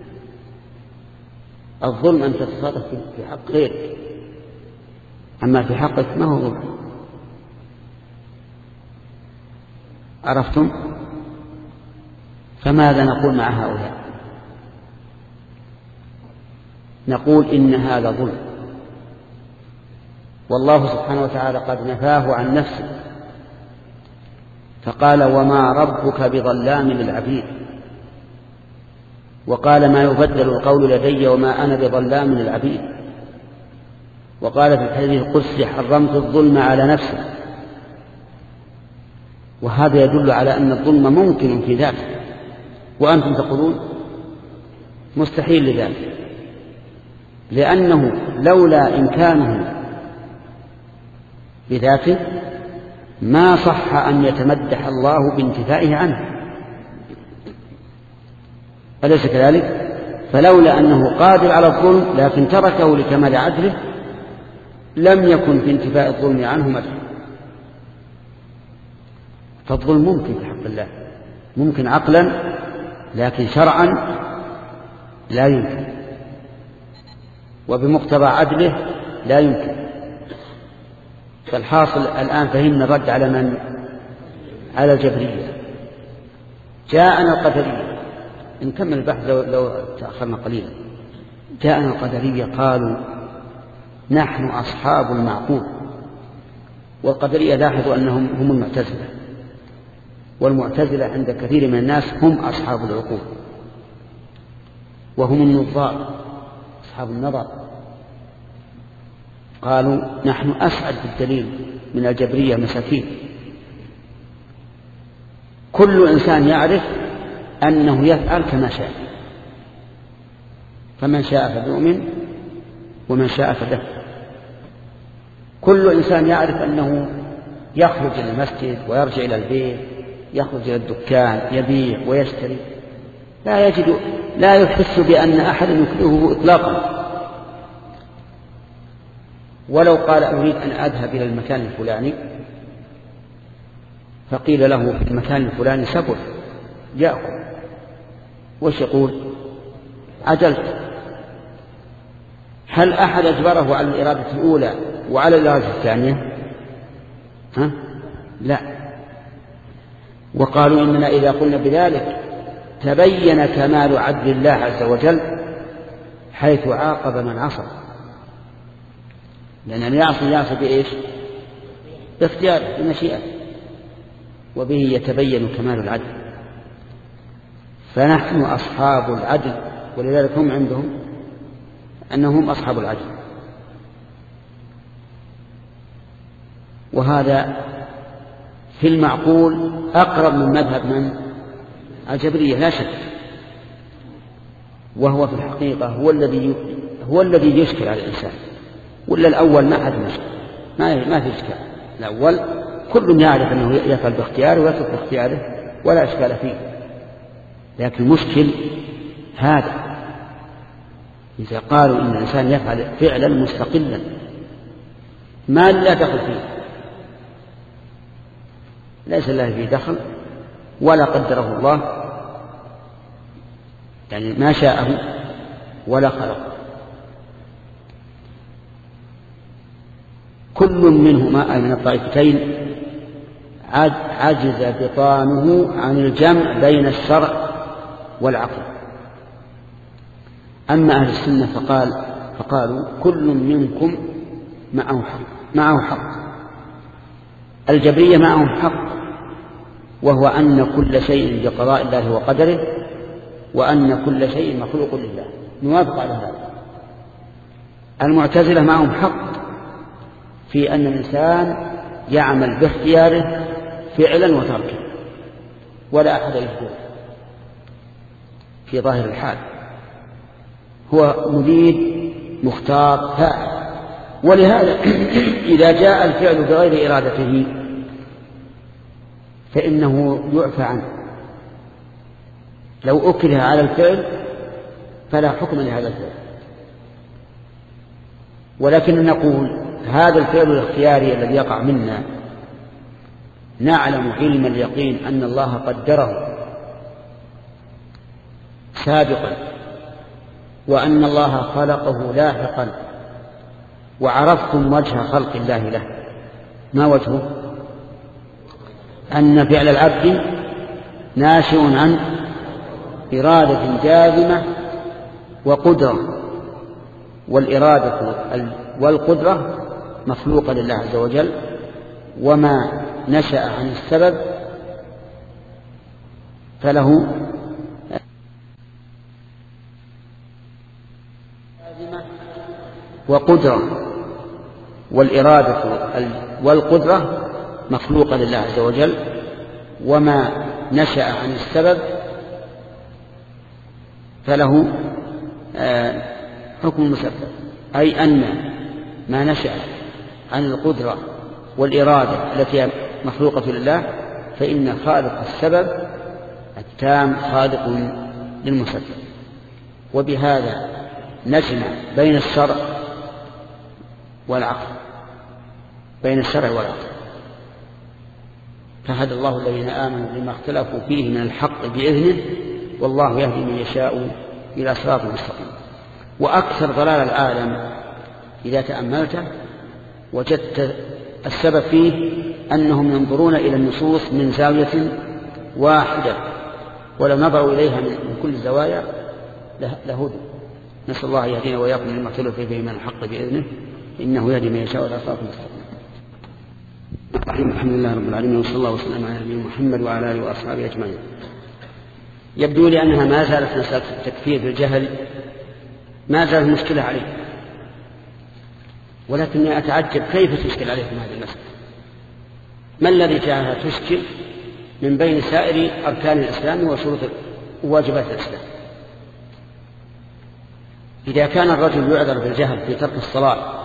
الظلم أن تتصرف في حق غيرك، أما في حقك ما هو ظلم. عرفتم؟ فماذا نقول مع هؤلاء؟ نقول إن هذا ظلم، والله سبحانه وتعالى قد نفاه عن نفسه فقال وما ربك بظلام للعبيد، وقال ما يبدل القول لدي وما أنا بظلام للعبيد، وقال في الحديث القدسي حرمت الظلم على نفسي. وهذا يدل على أن الظلم ممكن في ذاته، وأنتم تقولون مستحيل لذلك، لأنه لولا إمكانه بذاته ما صح أن يتمدح الله بانتفائه عنه، أليس كذلك؟ فلولا أنه قادر على الظلم لكن تركه لكمال عدله لم يكن في انتفاء الظلم عنه مدح. فالظلم ممكن في حق الله، ممكن عقلا، لكن شرعا لا يمكن، وبمقتضى عدله لا يمكن. فالحاصل الآن فهمنا الرد على من؟ على الجبرية. جاءنا القدرية، نكمل البحث لو, لو تأخرنا قليلا. جاءنا القدرية قالوا نحن أصحاب المعقول. والقدرية لاحظوا أنهم هم المعتزلة، والمعتزلة عند كثير من الناس هم أصحاب العقول، وهم النظار أصحاب النظر. قالوا نحن أسعد بالدليل من الجبرية مساكين. كل إنسان يعرف أنه يفعل كما شاء، فمن شاء فليؤمن ومن شاء فليكفر. كل إنسان يعرف أنه يخرج إلى المسجد ويرجع إلى البيت، يخرج إلى الدكان يبيع ويشتري، لا يجد لا يحس بأن أحد يكرهه إطلاقا. ولو قال أريد أن أذهب إلى المكان الفلاني فقيل له في المكان الفلاني سبل يأكل، وش يقول؟ عجلت. هل أحد أجبره على الإرادة الأولى وعلى الإرادة الثانية؟ ها؟ لا. وقالوا إننا إذا قلنا بذلك تبين كمال عدل الله عز وجل حيث عاقب من عصى، لأن اليعصي يعصي بإيش؟ باختياره بمشيئته، وبه يتبين كمال العدل. فنحن أصحاب العدل، ولذلك هم عندهم أنهم أصحاب العدل. وهذا في المعقول أقرب من مذهب من؟ الجبرية لا شك، وهو في الحقيقة هو الذي هو الذي يشكل على الإنسان. ولا الأول ما حد مشكل، ما ما في إشكال. الأول كل يعرف أنه يفعل باختياره ويترك باختياره ولا إشكال فيه. لكن المشكل هذا إذا قالوا إن الإنسان يفعل فعلا مستقلا ما لا دخل فيه، ليس له فيه دخل ولا قدره الله، يعني ما شاءه ولا خلق. كل منهما أي من الطائفتين عجز بطانه عن الجمع بين الشرع والعقل. أما أهل السنة فقال فقالوا كل منكم معه حق, معه حق. الجبرية معهم حق، وهو أن كل شيء بقضاء الله وقدره، وأن كل شيء مخلوق لله، نوافق على هذا. المعتزلة معهم حق في أن الإنسان يعمل باختياره فعلا وتركا، ولا أحد يجبره في ظاهر الحال، هو مريد مختار فاعل. ولهذا إذا جاء الفعل بغير إرادته فإنه يعفى عنه. لو أكره على الفعل فلا حكم لهذا الفعل، ولكن نقول هذا الفعل الاختياري الذي يقع منا نعلم علم اليقين أن الله قدره سابقا، وأن الله خلقه لاحقا، وعرفتم وجه خلق الله له. ما وجهه؟ أن فعل العبد ناشئ عن إرادة جازمة وقدرة، والإرادة والقدرة مخلوقة لله عز وجل، وما نشأ عن السبب فله جازمة وقدرة، والإرادة والقدرة مخلوقة لله عز وجل، وما نشأ عن السبب فله حكم المسبب. أي أن ما نشأ عن القدرة والإرادة التي مخلوقة لله فإن خالق السبب التام خالق للمسبب. وبهذا نجمع بين الشرع والعقل، بين الشرع والعقل. فهدى الله الذين آمنوا لما اختلفوا فيه من الحق بإذنه، والله يهدي من يشاء إلى صراط مستقيم. وأكثر ضلال العالم إذا تأملته وجدت السبب فيه أنهم ينظرون إلى النصوص من زاوية واحدة، ولو نظروا إليها من كل الزوايا لهدوا. نسأل الله يهدينا وإياكم لما اختلفوا فيه من الحق بإذنه، إنه يهدي من يشاء إلى صراط مستقيم. الحمد لله رب العالمين، وصلى الله وسلم على نبينا محمد وعلى آله وأصحابه أجمعين. يبدو لي أنها ما زالت مسألة التكفير بالجهل ما زالت مشكلة عليه، ولكني أتعجب كيف تشكل عليكم هذه المسألة. ما الذي جعلها تشكل من بين سائر أركان الإسلام وشروط وواجبات الإسلام؟ إذا كان الرجل يعذر بالجهل في ترك الصلاة،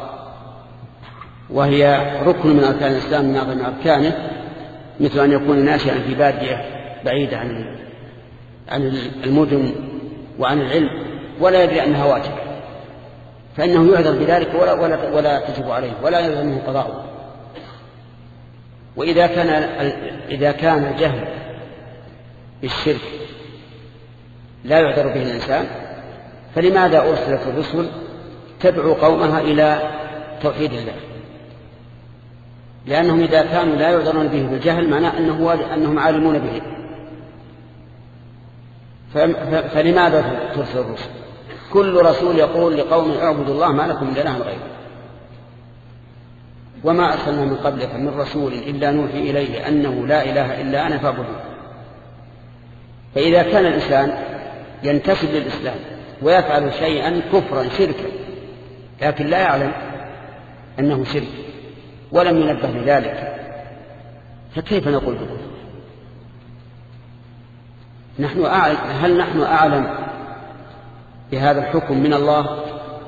وهي ركن من أركان الإسلام من أعظم أركانه، مثل أن يكون ناشئا في بادية بعيدة عن عن المدن وعن العلم ولا يدري أنها واجبة، فإنه يعذر بذلك ولا, ولا, ولا تجب عليه ولا يلزمه قضاؤه. وإذا كان إذا كان الجهل بالشرك لا يعذر به الإنسان، فلماذا أرسلت الرسل تدعو قومها إلى توحيد الله؟ لأنهم إذا كانوا لا يعذرون به بالجهل معناه أنه أنهم عالمون به، فلماذا ترسل الرسل؟ كل رسول يقول لقوم اعبدوا الله ما لكم من إله غيره، وما أرسلنا من قبلك من رسول إلا نوحي إليه أنه لا إله إلا أنا فاعبدون. فإذا كان الإنسان ينتسب للإسلام ويفعل شيئا كفرا شركا لكن لا يعلم أنه شرك ولم ينبه لذلك، فكيف نقول بكفر؟ نحن أعلم، هل نحن أعلم بهذا الحكم من الله؟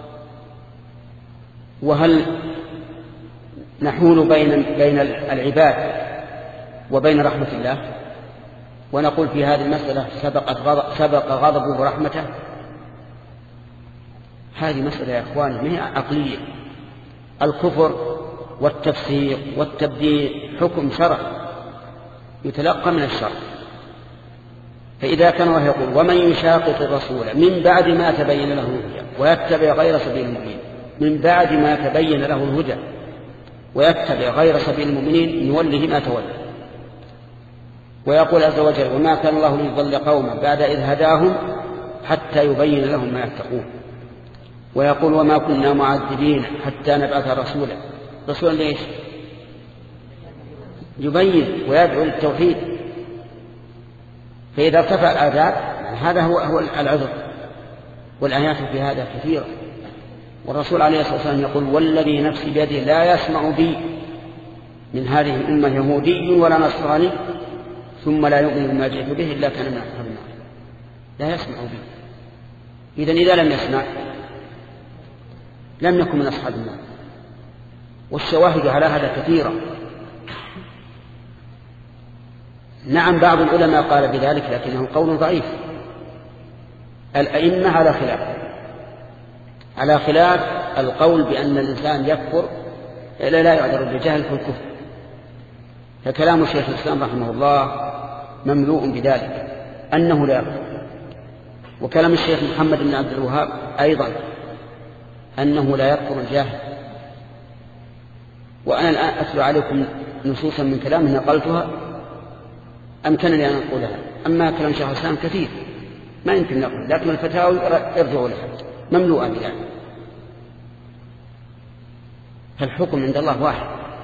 وهل نحول بين بين العباد وبين رحمة الله ونقول في هذه المسألة سبقت غضب سبق غضبه ورحمته؟ هذه مسألة يا إخواني ما هي عقلية. الكفر والتفسيق والتبديل حكم شرع يتلقى من الشرع. فإذا كان الله يقول ومن يشاقق الرسول من بعد ما تبين له الهدى ويتبع غير سبيل المؤمنين، من بعد ما تبين له الهدى، ويتبع غير سبيل المؤمنين نوله ما تولى. ويقول عز وجل: وما كان الله ليضل قوما بعد إذ هداهم حتى يبين لهم ما يتقون. ويقول: وما كنا معذبين حتى نبعث رسولا. رسولا ليش؟ يبين ويدعو للتوحيد. فإذا ارتفع العذاب هذا هو هو العذر، والآيات في هذا كثيرة. والرسول عليه الصلاة والسلام يقول: والذي نفسي بيده لا يسمع بي من هذه الأمة يهودي ولا نصراني ثم لا يؤمن بما جئت به إلا كان من أصحاب النار. لا يسمع بي. إذن إذا لم يسمع لم يكن من أصحاب النار. والشواهد على هذا كثيرة. نعم بعض العلماء قال بذلك لكنه قول ضعيف. الأئمة على خلاف على خلاف القول بأن الإنسان يكفر لا لا يعذر بالجهل في الكفر. فكلام الشيخ الإسلام رحمه الله مملوء بذلك أنه لا يكفر. وكلام الشيخ محمد بن عبد الوهاب أيضا أنه لا يكفر الجاهل. وأنا الآن أتلو عليكم نصوصا من كلامه نقلتها أمكنني أن أقولها. أما كلام شيخ الإسلام كثير ما يمكن نقول، لكن الفتاوى ارجعوا لها مملوءة بذلك. فالحكم عند الله واحد.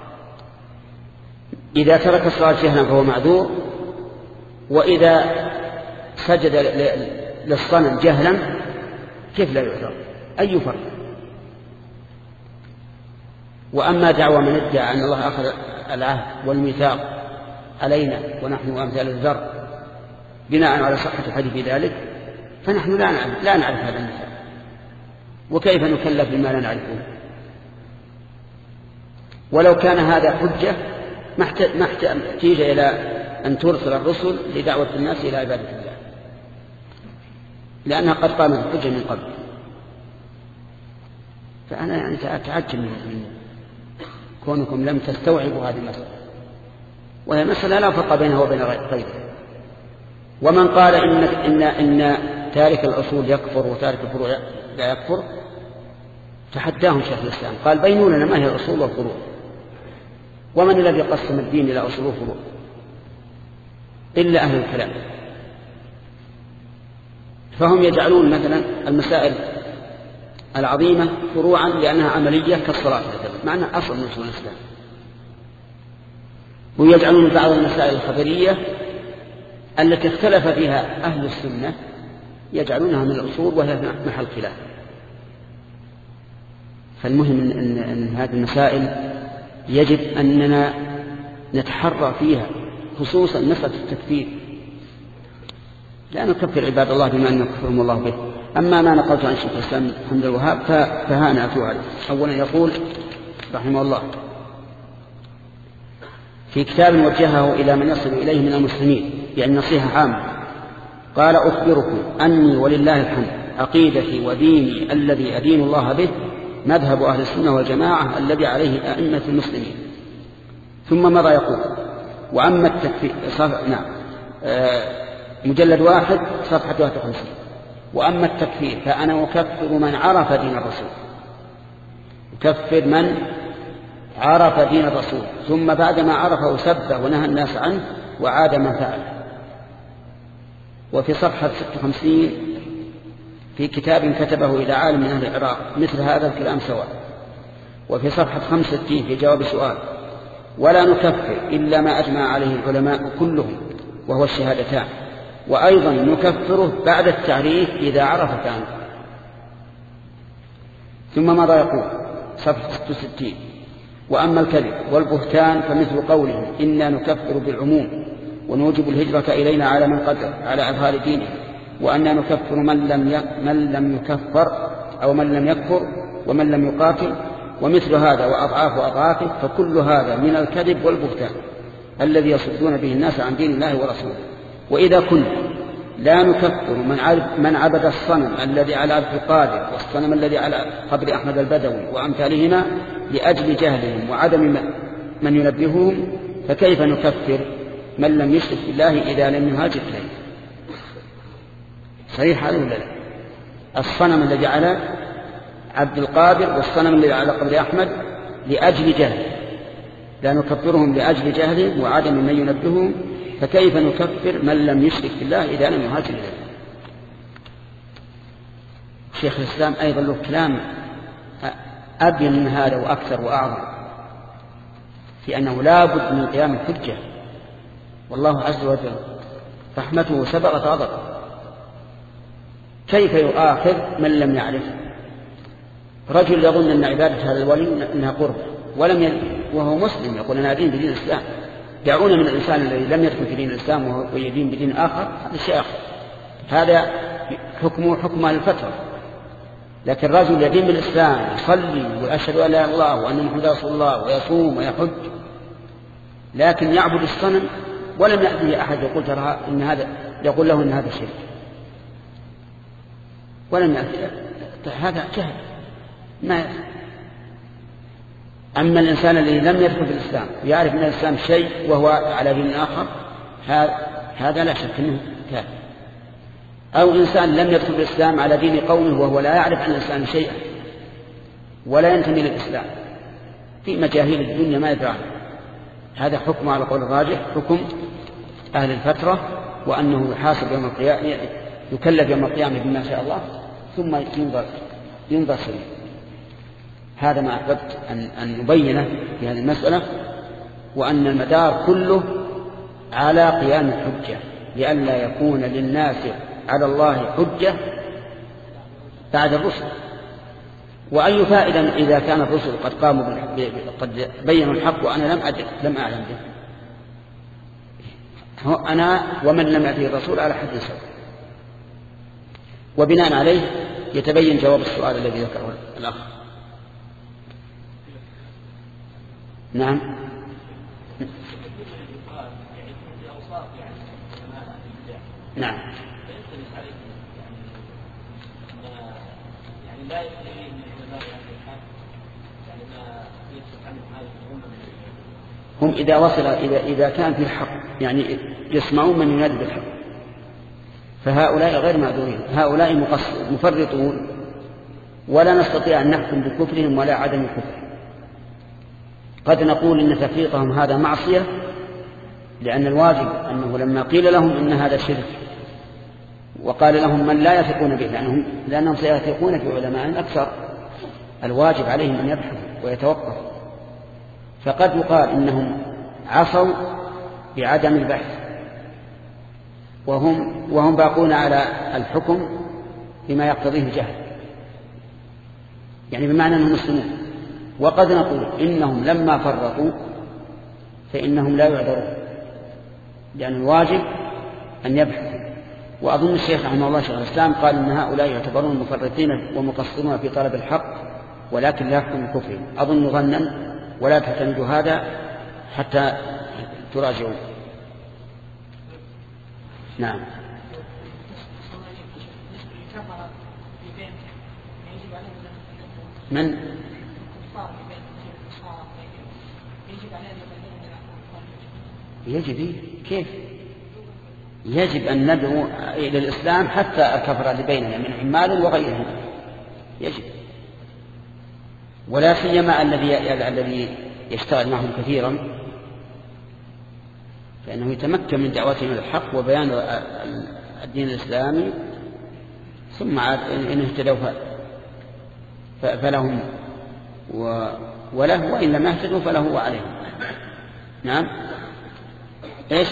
إذا ترك الصلاة جهلا فهو معذور، وإذا سجد للصنم جهلا كيف لا يعذر؟ أي فرق؟ وأما دعوى من ادعى أن الله أخذ العهد والميثاق علينا ونحن أمثال الذر بناء على صحة الحديث ذلك، فنحن لا نعرف, لا نعرف هذا المثال، وكيف نكلف بما لا نعرفه؟ ولو كان هذا حجة ما احتاج إلى أن ترسل الرسل لدعوة الناس إلى عبادة الله، لأنها قد قامت الحجة من قبل. فأنا يعني أتعجب من كونكم لم تستوعبوا هذه المسألة، وهي مسألة لا فرق بينها وبين غيرها. ومن قال إن, إن, إن تارك الأصول يكفر وتارك الفروع لا يكفر تحداهم شيخ الإسلام، قال: بينوا لنا ما هي الأصول والفروع، ومن الذي قسم الدين إلى أصول وفروع إلا أهل الكلام. فهم يجعلون مثلا المسائل العظيمة فروعا لأنها عملية كالصلاة مع أنها أصل من أصول الإسلام، ويجعلون بعض المسائل الخبرية التي اختلف فيها أهل السنة يجعلونها من الأصول وهي محل خلاف. فالمهم إن, إن, إن هذه المسائل يجب أننا نتحرى فيها، خصوصا مسألة التكفير، لا نكفر عباد الله بما أن يكفرهم الله به. أما ما نقلت عن شيخ الإسلام محمد الوهاب فها أنا أتلو عليه. أولا يقول رحمه الله في كتاب وجهه إلى من يصل إليه من المسلمين، يعني نصيحة عامة، قال: أخبركم أني ولله الحمد عقيدتي وديني الذي أدين الله به مذهب أهل السنة والجماعة الذي عليه أئمة المسلمين. ثم ماذا يقول؟ وأما التكفير صف... نعم آه مجلد واحد صفحة واحد وخمسين. وأما التكفير فأنا أكفر من عرف دين الرسول، أكفر من عرف دين الرسول ثم بعدما عرفه سبه ونهى الناس عنه وعاد من فعله. وفي صفحة ستة وخمسين في كتاب كتبه إلى عالم من أهل العراق مثل هذا الكلام سواء. وفي صفحة خمسة وستين في جواب سؤال: ولا نكفر إلا ما أجمع عليه العلماء كلهم وهو الشهادتان، وأيضا نكفره بعد التعريف إذا عرف كان. ثم ماذا يقول؟ صفحة ستة وستين: وأما الكذب والبهتان فمثل قولهم إنا نكفر بالعموم ونوجب الهجرة إلينا على من قدر على أظهار دينه، وأننا نكفر من لم من لم يكفر أو من لم يكفر ومن لم يقاتل، ومثل هذا وأضعاف أضعافه، فكل هذا من الكذب والبهتان الذي يصدون به الناس عن دين الله ورسوله. وإذا كنا لا نكفر من عبد الصنم الذي على عبد القادر والصنم الذي على قبر أحمد البدوي وأمثالهما لأجل جهلهم وعدم من ينبههم، فكيف نكفر من لم يشرك بالله إذا لم يهاجر إليه؟ صحيح هذا ولا لا؟ الصنم الذي على عبد القادر والصنم الذي على قبر أحمد لأجل جهل لا نكفرهم لأجل جهلهم وعدم من ينبههم، فكيف نكفر من لم يشرك بالله إذا لم يهاجر إليه؟ شيخ الإسلام أيضا له كلام أبين من هذا وأكثر وأعظم في أنه لا بد من قيام الحجة، والله عز وجل رحمته سبقت غضبه، كيف يؤاخذ من لم يعرف؟ رجل يظن أن عبادة هذا الولي أنها قرب ولم ي... وهو مسلم يقول أنا أدين بدين الإسلام، دعونا من الإنسان الذي لم يدخل في دين الإسلام وهو يدين بدين آخر، هذا شيء آخر، هذا حكمه حكم الفترة. لكن الرجل يدين بالإسلام يصلي ويشهد أن لا إله إلا الله وأن محمدا رسول الله ويصوم ويحج، لكن يعبد الصنم ولم يأتيه أحد يقول ترى إن هذا يقول له إن هذا شرك، ولم يأتيه هذا جهل ما يأتي. أما الإنسان الذي لم يدخل في الإسلام ويعرف من الإسلام شيء وهو على دين آخر هذا لا شك أنه كافر. أو إنسان لم يدخل في الإسلام على دين قومه وهو لا يعرف عن الإسلام شيئا ولا ينتمي للإسلام، في مجاهيل الدنيا ما يدرى، هذا حكم على قول الراجح حكم أهل الفترة، وأنه يحاسب يوم القيامة يكلف يوم القيامة بما شاء الله ثم ينظر ينظر سبيل. هذا ما أحببت أن, أن نبينه في هذه المسألة، وأن المدار كله على قيام الحجة لئلا يكون للناس على الله حجة بعد الرسل. وأي فائدة إذا كان الرسل قد قاموا قد بينوا الحق وأنا لم أدرك لم أعلم به، أنا ومن لم يأتي الرسول على حد سواء. وبناء عليه يتبين جواب السؤال الذي ذكره الأخ. نعم. نعم. هم إذا وصل إذا إذا كان في الحق يعني يسمعون من ينادي بالحق، فهؤلاء غير معذورين، هؤلاء مفرطون ولا نستطيع أن نحكم بكفرهم ولا عدم الكفر. قد نقول إن تفريطهم هذا معصية، لأن الواجب أنه لما قيل لهم إن هذا شرك وقال لهم من لا يثقون به لأنهم, لأنهم سيثقون في علماء أكثر، الواجب عليهم أن يبحثوا ويتوقفوا. فقد يقال إنهم عصوا بعدم البحث وهم, وهم باقون على الحكم بما يقتضيه الجهل، يعني بمعنى أنهم مسلمون. وقد نقول إنهم لما فرقوا فإنهم لا يعذرون، لأن الواجب أن يبحثوا. وأظن الشيخ رحمه الله شيخ الإسلام قال إن هؤلاء يعتبرون مفرطين ومقصرون في طلب الحق ولكن لا يحكم كفرهم. أظن ظنا ولا تعتمدوا هذا حتى تراجعوا. نعم. من يجب كيف يجب أن ندعو إلى الإسلام حتى الكفر اللي بيننا من عمال وغيرهم يجب، ولا سيما الذي الذي يشتغل معهم كثيرا فإنه يتمكن من دعوتهم إلى الحق وبيان الدين الإسلامي، ثم إن اهتدوا فلهم وله، وإن لم يهتدوا فله وعليهم. نعم. إيش؟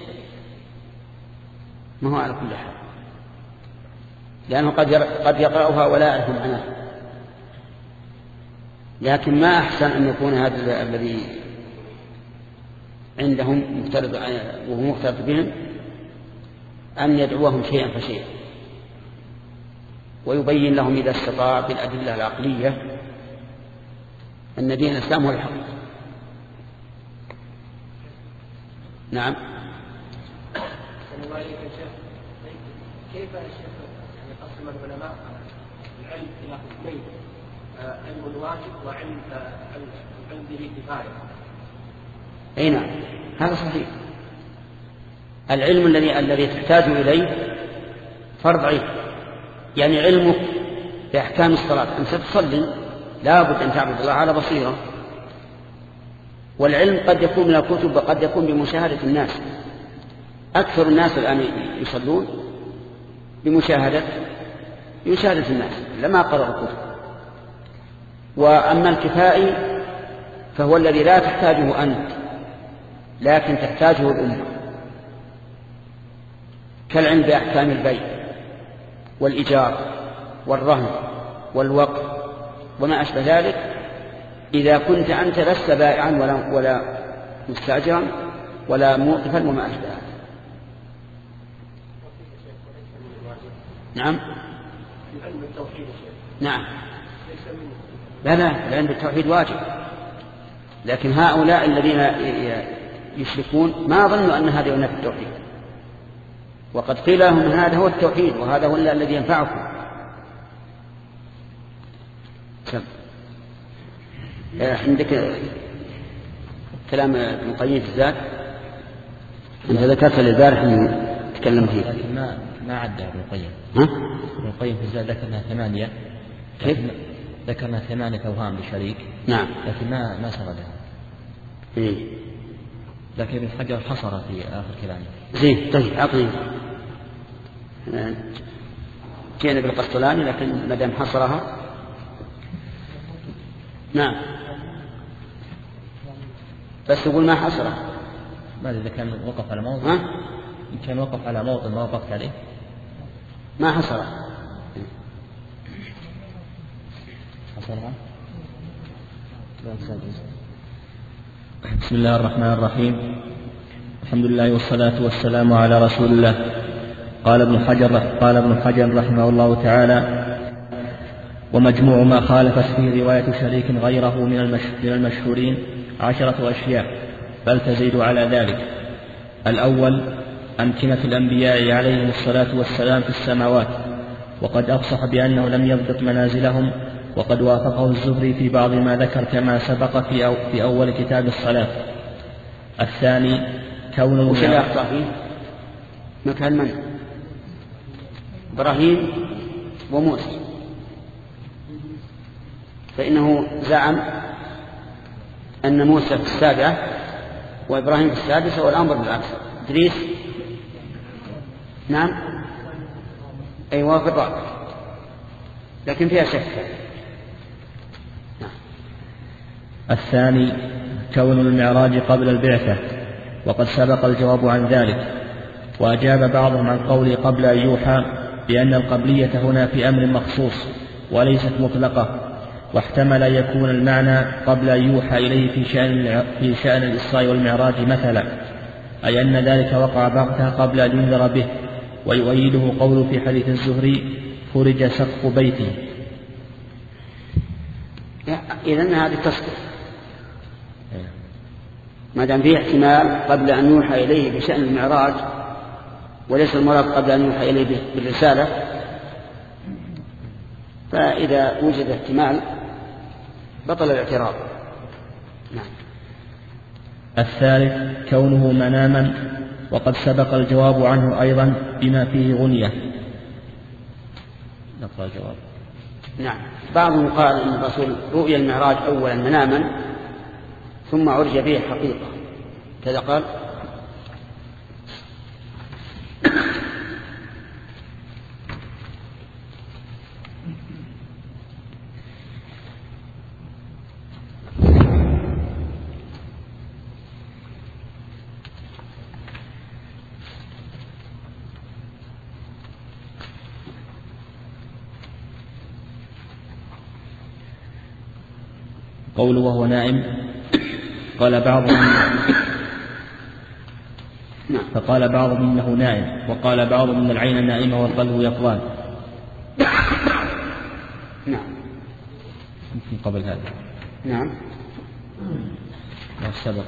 ما هو على كل حال، لأنه قد قد يقرأها ولا يعرف معناها، لكن ما أحسن أن يكون هذا الذي عندهم مختلط وهو مختلط بهم أن يدعوهم شيئا فشيئا ويبين لهم إذا استطاع بالأدلة العقلية أن دين الإسلام هو الحق. نعم. كيف الشيخ يعني قسم العلماء العلم إلى قسمين، علم واجب وعلم علم به كفاية؟ أي نعم، هذا صحيح. العلم الذي الذي تحتاج إليه فرض عين، يعني علمك بأحكام الصلاة، أنت تصلي لا بد أن تعبد الله على بصيرة، والعلم قد يكون من الكتب وقد يكون بمشاهدة الناس. أكثر الناس الآن يصلون بمشاهدة بمشاهدة الناس لما قرأوا الكتب. وأما الكفائي فهو الذي لا تحتاجه أنت لكن تحتاجه الأمة، كالعلم بأحكام البيع والإيجار والرهن والوقف وما أشبه ذلك. إذا كنت أنت لست بائعا ولا, ولا مستأجرا ولا موقفا وما أشبه ذلك. نعم نعم لا لا العلم بالتوحيد واجب، لكن هؤلاء الذين يشركون ما ظنوا أن هذا ينافي التوحيد، وقد قيل لهم هذا هو التوحيد وهذا هو الذي ينفعكم. عندك كلام ابن القيم في الزاد أنت ذكرت للبارح أن تكلم فيه، لكن ما ما عدى ابن القيم. ها؟ ابن القيم في الزاد ذكرنا ثمانية. كيف؟ ذكرنا ثمانية أوهام لشريك. نعم. لكن ما ما سردها. إيه. لكن ابن حجر حصر في آخر كلامه. زين طيب أعطني. جينا بالقسطلاني لكن ما دام حصرها. نعم. بس تقول ما حصرها. ما إذا كان وقف على موضع. ها؟ إن كان وقف على موضع ما وقفت عليه. ما حصرها. حصرها. بسم الله الرحمن الرحيم. الحمد لله والصلاة والسلام على رسول الله. قال ابن حجر قال ابن حجر رحمه الله تعالى: ومجموع ما خالفت فيه رواية شريك غيره من المشهورين عشرة أشياء بل تزيد على ذلك. الأول أمكنة الأنبياء عليهم الصلاة والسلام في السماوات، وقد أفصح بأنه لم يضبط منازلهم، وقد وافقه الزهري في بعض ما ذكر كما سبق في, أو في أول كتاب الصلاة. الثاني كون وش اللي أخطأ فيه؟ مكان من؟ إبراهيم وموسى، فإنه زعم أن موسى في السابعة وإبراهيم في السادسة والأمر بالعكس. إدريس نعم أي وافق لكن فيها شك. نعم. الثاني كون المعراج قبل البعثة، وقد سبق الجواب عن ذلك. وأجاب بعضهم عن قوله قبل أن يوحى بأن القبلية هنا في أمر مخصوص وليست مطلقة، واحتمل أن يكون المعنى قبل أن يوحى إليه في شأن, في شأن الإسراء والمعراج مثلا، أي أن ذلك وقع بغتة قبل أن ينذر به. ويؤيده قوله في حديث الزهري: فرج سقف بيته. إذن هذه تصدق ما دام فيه احتمال قبل أن يوحى إليه بشأن المعراج وليس المراد قبل أن يوحى إليه بالرسالة، فإذا وجد احتمال بطل الاعتراض. نعم. الثالث كونه مناما، وقد سبق الجواب عنه أيضا بما فيه غنية. نقرأ الجواب. نعم. بعضهم قال إن الرسول رؤيا المعراج أولا مناما ثم عرج به حقيقة، كذا قال. قوله وهو نائم، قال بعضهم فقال بعضهم إنه نائم، وقال بعضهم إن العين نائمة والقلب يقظان. نعم. قبل هذا نعم. ما سبق.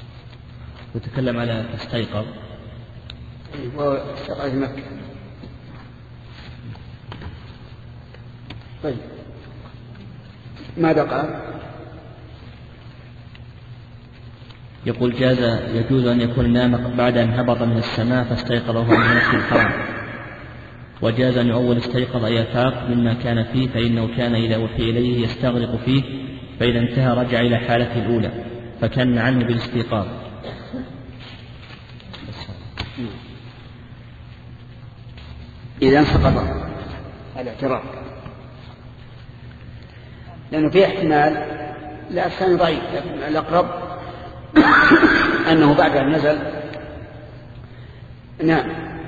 وتكلم على استيقظ واستيقظ مكة. طيب ماذا قال؟ يقول جاز يجوز أن يكون نام بعد أن هبط من السماء فاستيقظ وهو من نفس الحرام، وجاز أن أول استيقظ أي يفاق مما كان فيه، فإنه كان إذا وحي إليه يستغرق فيه، فإذا انتهى رجع إلى حالته الأولى فكان عنه بالاستيقاظ. إذا سقط الاعتراف، لأنه في احتمال لا كان ضعيف، لكن الأقرب أنه بعد أن نزل نام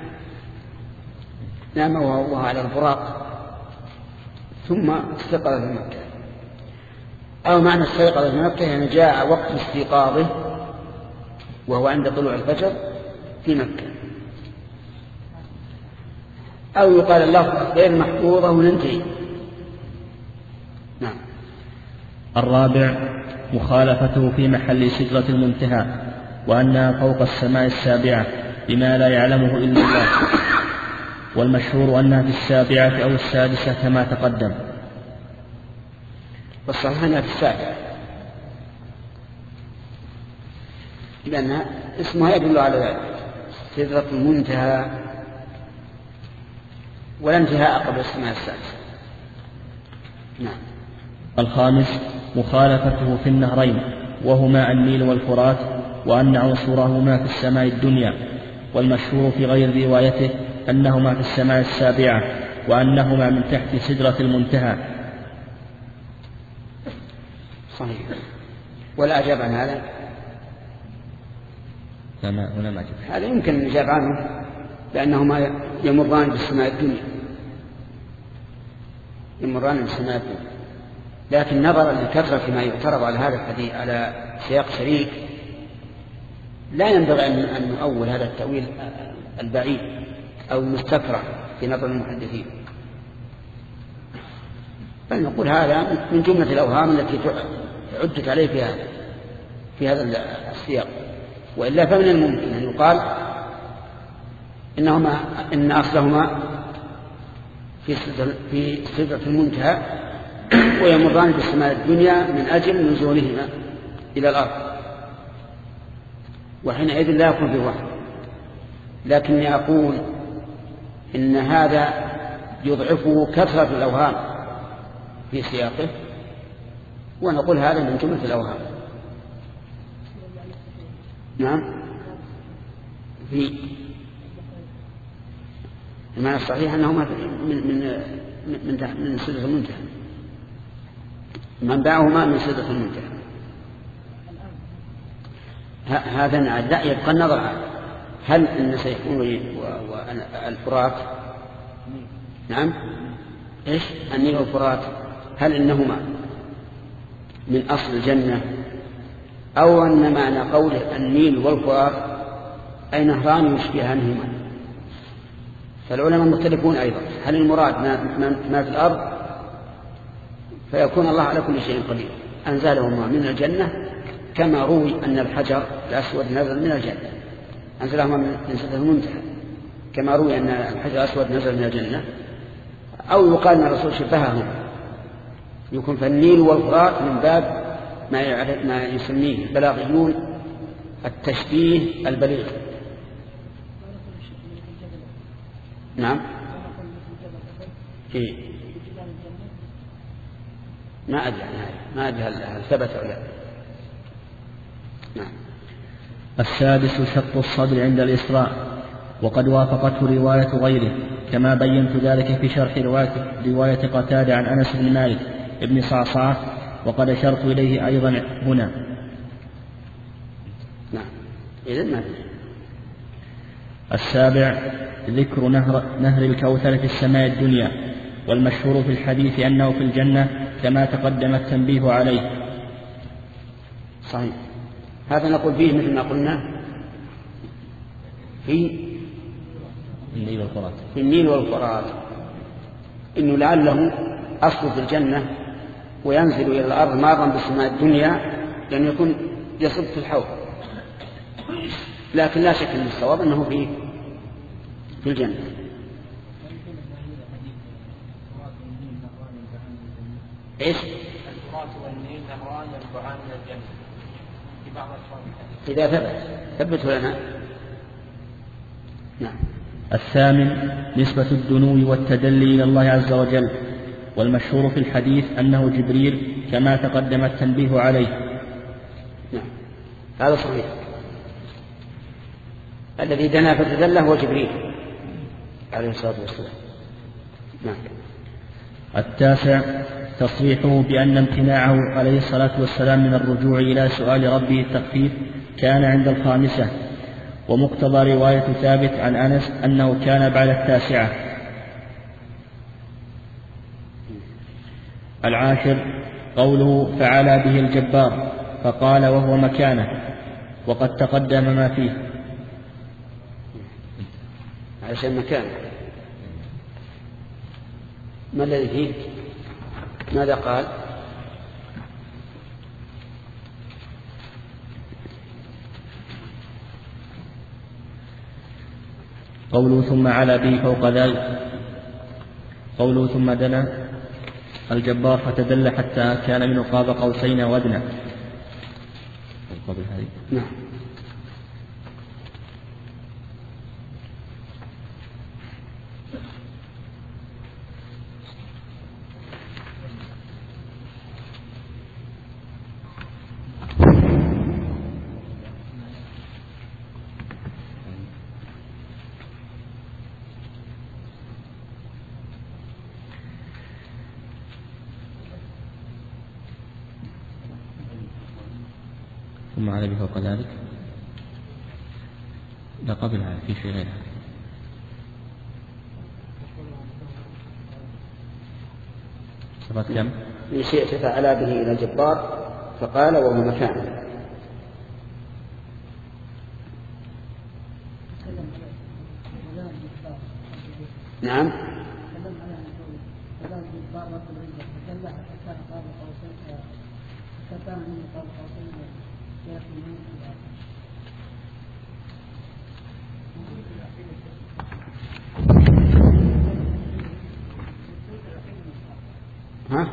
نام وهو على البراق ثم استيقظ في مكة، أو معنى استيقظ في مكة يعني جاء وقت استيقاظه وهو عند طلوع الفجر في مكة، أو يقال اللفظ غير محفوظة وننتهي. نعم. الرابع مخالفته في محل سدرة المنتهى، وأنها فوق السماء السابعة بما لا يعلمه إلا الله، والمشهور أنها في السابعة أو السادسة كما تقدم. والصحيح أنها في السابعة، لأن اسمها يدل على ذلك، سدرة المنتهى، ولا انتهاء قبل السماء السادسة. نعم. الخامس مخالفته في النهرين، وهما النيل والفرات، وأن عنصرهما في السماء الدنيا، والمشهور في غير روايته أنهما في السماء السابعة، وأنهما من تحت سدرة المنتهى. صحيح. ولا أجاب عن هذا؟ لا، هنا ما أجاب. هذا يمكن أن يجاب عنه، لأنهما يمران بالسماء الدنيا، يمران بالسماء الدنيا، لكن نظرا لكثرة ما يعترض على هذا الحديث على سياق شريك لا ينبغي أن نؤول هذا التأويل البعيد أو المستكره في نظر المحدثين، بل نقول هذا من جملة الأوهام التي عدت عليه في هذا في هذا السياق، وإلا فمن الممكن أن يقال إنهما إن أصلهما في في سدرة المنتهى ويمران بالسماء الدنيا من أجل نزولهما إلى الأرض، وحينئذ لا يكون في وحي. لكني أقول إن هذا يضعفه كثرة الأوهام في سياقه، ونقول هذا من جملة الأوهام. نعم. في المعنى الصحيح أنهما من من من من سدرة المنتهى، منبعهما من سدرة المنتهى. هذا لا يبقى النظر هل إن سيكون والفرات نعم إيش النيل والفرات هل إنهما من أصل الجنة، أو أن معنى قوله النيل والفرات أي نهران يشبهانهما. فالعلماء مختلفون أيضا، هل المراد ما, ما في الأرض فيكون الله على كل شيء قدير أنزلهما من الجنة، كما روي أن الحجر الأسود نزل من الجنة أنزلهما من سدرة المنتهى، كما روي أن الحجر الأسود نزل من الجنة، أو يقال أن الرسول شبههم، يكون فالنيل والفرات من باب ما ما يسميه البلاغيون التشبيه البليغ. نعم. إيه؟ ما أدري عن هذا، ما أدري هل ثبت أو لا. نعم. السادس شق الصدر عند الإسراء، وقد وافقته رواية غيره، كما بينت ذلك في شرح رواية, رواية قتادة عن أنس بن مالك ابن صعصعة، وقد أشرت إليه أيضا هنا. نعم. إذن ما فيه. السابع ذكر نهر, نهر الكوثر في السماء الدنيا، والمشهور في الحديث أنه في الجنة كما تقدم التنبيه عليه. صحيح. هذا نقول فيه مثل ما قلنا في النيل والفرات، في النيل والفرات إنه لعله أصل في الجنة وينزل إلى الأرض مارا بالسماء الدنيا لأن يكون يصب في الحوض، لكن لا شك أن الصواب أنه في في الجنة. إيش؟ الفرات والنيل نهران ينبعان من الجنة في بعض الحديث. إذا ثبت ثبته لنا. نعم. الثامن نسبة الدنو والتدلي إلى الله عز وجل، والمشهور في الحديث أنه جبريل كما تقدم التنبيه عليه. نعم هذا صحيح، الذي دنا فتدلى هو جبريل عليه الصلاة والسلام. نعم. التاسع تصريحه بأن امتناعه عليه الصلاة والسلام من الرجوع إلى سؤال ربه التخفيف كان عند الخامسة، ومقتضى رواية ثابت عن أنس أنه كان بعد التاسعة. العاشر قوله فعلى به الجبار، فقال وهو مكانه، وقد تقدم ما فيه. عشان مكانه. ما الذي فيه؟ ماذا قال؟ قوله ثم على به فوق ذلك، قوله ثم دنا الجبار فتدل حتى كان من قاب قوسين وادنى. نعم. ثم على به فوق ذلك، لا قبلها في شيء غيرها. صفات كم؟ إن شئت فعلى به إلى الجبار فقال وهو مكانه. نعم. ها؟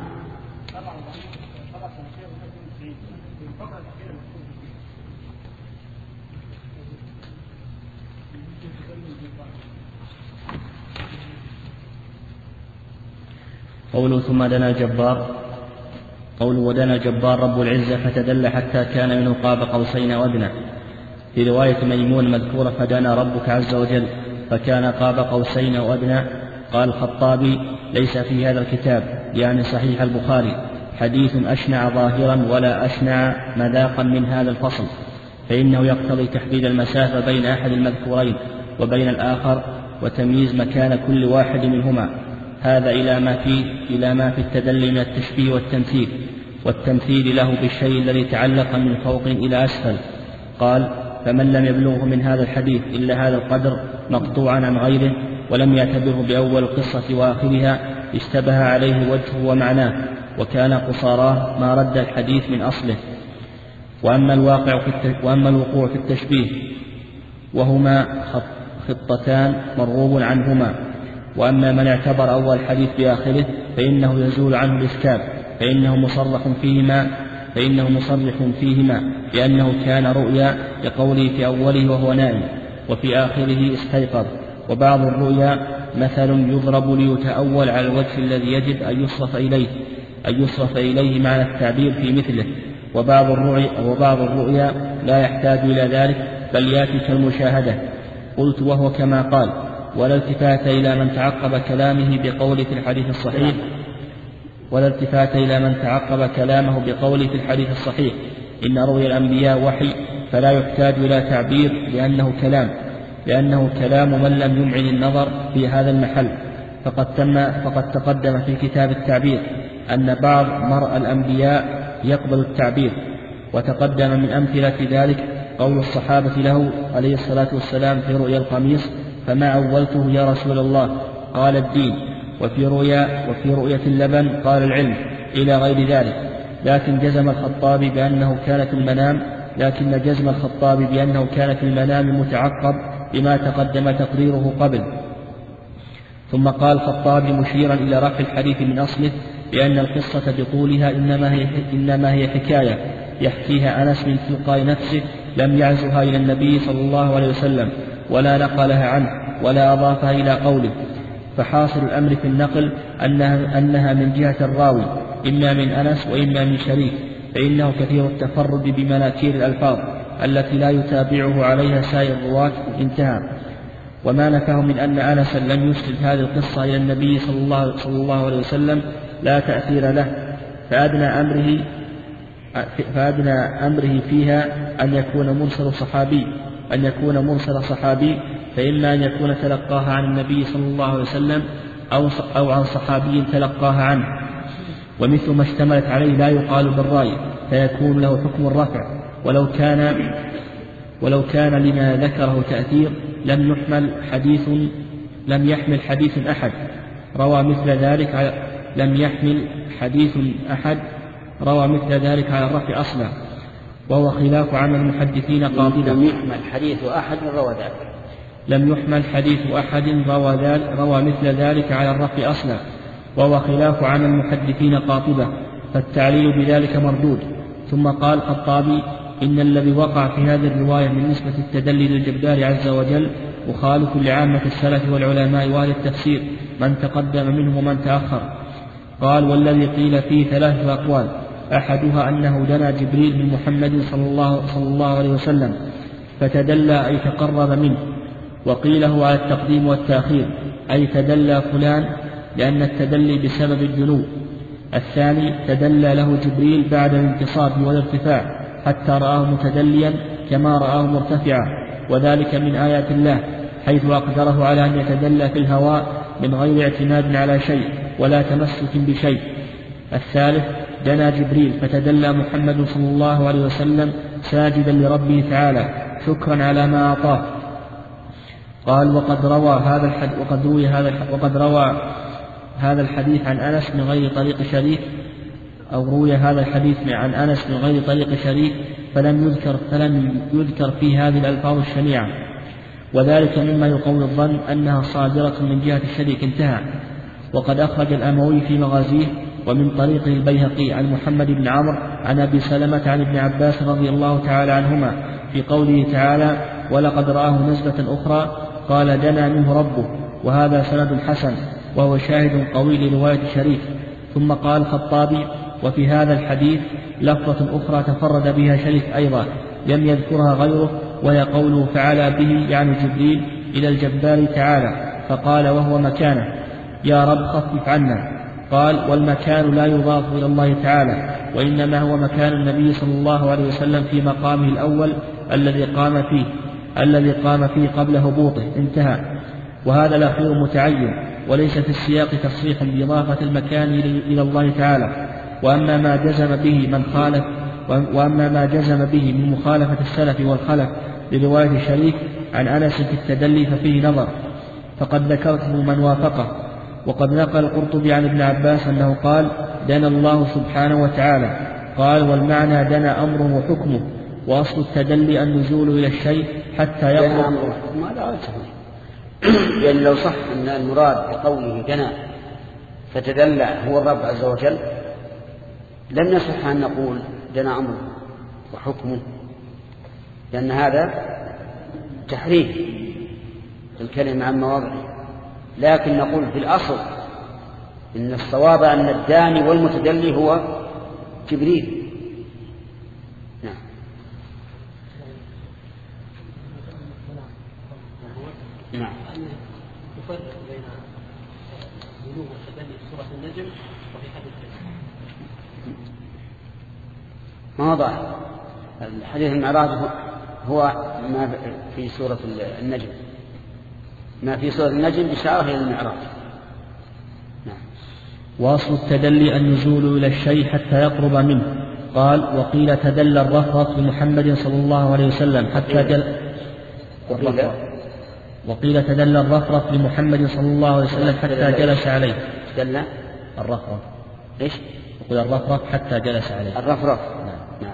قوله ثم دنا الجبار، قوله ودنا الجبار رب العزة فتدل حتى كان منه قاب قوسين وادنى. في رواية ميمون مذكورة فدنا ربك عز وجل فكان قاب قوسين وادنى. قال الخطابي ليس في هذا الكتاب يعني صحيح البخاري حديث أشنع ظاهرا ولا أشنع مذاقا من هذا الفصل، فإنه يقتضي تحديد المسافة بين أحد المذكورين وبين الآخر وتمييز مكان كل واحد منهما، هذا إلى ما في إلى ما في التدلي من التشبيه والتمثيل والتمثيل له بالشيء الذي تعلق من فوق إلى أسفل. قال فمن لم يبلغه من هذا الحديث إلا هذا القدر مقطوعا عن غيره ولم يعتبره بأول القصة وآخرها اشتبه عليه وجهه ومعناه، وكان قصاراه ما رد الحديث من أصله. وأما الواقع في وأما الوقوع في التشبيه وهما خطتان مرغوب عنهما، وأما من اعتبر أول الحديث بآخره فإنه يزول عنه الإشكال، فإنه مصرح فيهما فإنه مصرح فيهما لأنه كان رؤيا لقوله في أوله وهو نائم وفي آخره استيقظ. وبعض الرؤيا مثل يضرب ليتأول على الوجه الذي يجب أن يصرف إليه أن يصرف إليه معنى التعبير في مثله، وبعض الرؤيا, وبعض الرؤيا لا يحتاج إلى ذلك بل يأتي كالمشاهدة. قلت وهو كما قال ولا التفات إلى من تعقب كلامه بقوله في الحديث الصحيح ولا التفات إلى من تعقب كلامه بقوله في الحديث الصحيح إن رؤيا الأنبياء وحي فلا يحتاج إلى تعبير لأنه كلام لأنه كلام من لم يمعن النظر في هذا المحل. فقد تم فقد تقدم في كتاب التعبير أن بعض مرء الأنبياء يقبل التعبير، وتقدم من أمثلة ذلك قول الصحابة له عليه الصلاة والسلام في رؤيا القميص فما أولته يا رسول الله؟ قال الدين. وفي رؤيا وفي رؤية اللبن قال العلم إلى غير ذلك. لكن جزم الخطابي بأنه كان في المنام لكن جزم الخطابي بأنه كان في المنام متعقب بما تقدم تقريره قبل. ثم قال الخطابي مشيرا إلى رفع الحديث من أصله بأن القصة بطولها إنما هي, إنما هي حكاية يحكيها أنس من تلقاء نفسه لم يعزها إلى النبي صلى الله عليه وسلم ولا نقلها عنه ولا أضافها إلى قوله. فحاصل الأمر في النقل أنها, أنها من جهة الراوي إما من أنس وإما من شريك، فإنه كثير التفرد بمناكير الألفاظ التي لا يتابعه عليها سائر الرواة. انتهى. وما نفاه من أن أنسا لم يسند هذه القصة إلى النبي صلى الله, صلى الله عليه وسلم لا تأثير له، فأدنى أمره, فأدنى أمره فيها أن يكون مرسل صحابي أن يكون مرسل صحابي فإما أن يكون تلقاها عن النبي صلى الله عليه وسلم أو, أو عن صحابي تلقاها عنه، ومثل ما اشتملت عليه لا يقال بالرأي فيكون له حكم الرفع، ولو كان ولو كان لما ذكره تأثير لم يحمل حديث لم يحمل حديث أحد روى مثل ذلك على لم يحمل حديث أحد روى مثل ذلك على الرفع أصلا، وهو خلاف عمل المحدثين قاطبة. لم يحمل حديث أحد روى ذلك لم يحمل حديث أحد روى, ذلك روى مثل ذلك على الرفع أصلا، وهو خلاف عمل المحدثين قاطبة، فالتعليل بذلك مردود. ثم قال الخطابي إن الذي وقع في هذه الرواية من نسبة التدلي للجبار عز وجل مخالف لعامة السلف والعلماء وأهل التفسير من تقدم منهم ومن تأخر. قال والذي قيل فيه ثلاثة أقوال، أحدها أنه دنا جبريل من محمد صلى الله, صلى الله عليه وسلم فتدلى أي تقرب منه، وقيل هو على التقديم والتأخير أي تدلى فلان لأن التدلي بسبب الدنو. الثاني تدلى له جبريل بعد الانتصاب والارتفاع حتى رآه متدليا كما رآه مرتفعا، وذلك من آيات الله حيث أقدره على أن يتدلى في الهواء من غير اعتماد على شيء ولا تمسك بشيء. الثالث دنا جبريل فتدلى محمد صلى الله عليه وسلم ساجدا لربه تعالى شكرا على ما أعطاه. قال وقد روى هذا الحديث وقد روي هذا وقد روى هذا الحديث عن أنس من غير طريق شريك أو روي هذا الحديث عن أنس من غير طريق شريك فلم يذكر فلم يذكر في هذه الألفاظ الشنيعة، وذلك مما يقوي الظن أنها صادرة من جهة الشريك. انتهى. وقد أخرج الأموي في مغازيه ومن طريقه البيهقي عن محمد بن عمرو عن أبي سلمة عن ابن عباس رضي الله تعالى عنهما في قوله تعالى ولقد رآه نزلة أخرى قال دنا منه ربه، وهذا سند حسن وهو شاهد قوي لرواية شريك. ثم قال الخطابي وفي هذا الحديث لفظة أخرى تفرد بها شريك أيضا لم يذكرها غيره، وهي قوله فعلى به يعني جبريل إلى الجبار تعالى فقال وهو مكانه يا رب خفف عنا. قال والمكان لا يضاف إلى الله تعالى وإنما هو مكان النبي صلى الله عليه وسلم في مقامه الأول الذي قام فيه الذي قام فيه قبل هبوطه. انتهى. وهذا الأخير متعين وليس في السياق تصريح بإضافة المكان إلى الله تعالى. وأما ما جزم به من خالف وأما ما جزم به من مخالفة السلف والخلف لرواية الشريك عن أنس في التدلي ففيه نظر، فقد ذكرته من وافقه. وقد نقل القرطبي عن ابن عباس أنه قال دنا الله سبحانه وتعالى. قال والمعنى دنا أمره وحكمه، وأصل التدلي النزول إلى الشيء حتى يقرب. لأن لو صح أن المراد بقوله دنا فتدلى هو الرب عز وجل لم يصح أن نقول دنا أمره وحكمه، لأن هذا تحريف الكلمة عن مواضعه. لكن نقول في الأصل إن الصواب أن الداني والمتدلي هو جبريل. نعم. نعم. يفرق بين الدنو والتدلي في سورة النجم وفي حديث ما ضاع الحديث المعراج هو ما في سورة النجم، ما في سورة النجم إشارة إلى المعراج. نعم. وأصل التدلي النزول إلى الشيء حتى يقرب منه. قال وقيل تدلى الرفرف لمحمد صلى الله عليه وسلم حتى جل وقيل, وقيل تدلى الرفرف لمحمد صلى الله عليه وسلم حتى جلس عليه. تدلى الرفرف إيش؟ يقول الرفرف حتى جلس عليه. الرفرف. نعم. نعم.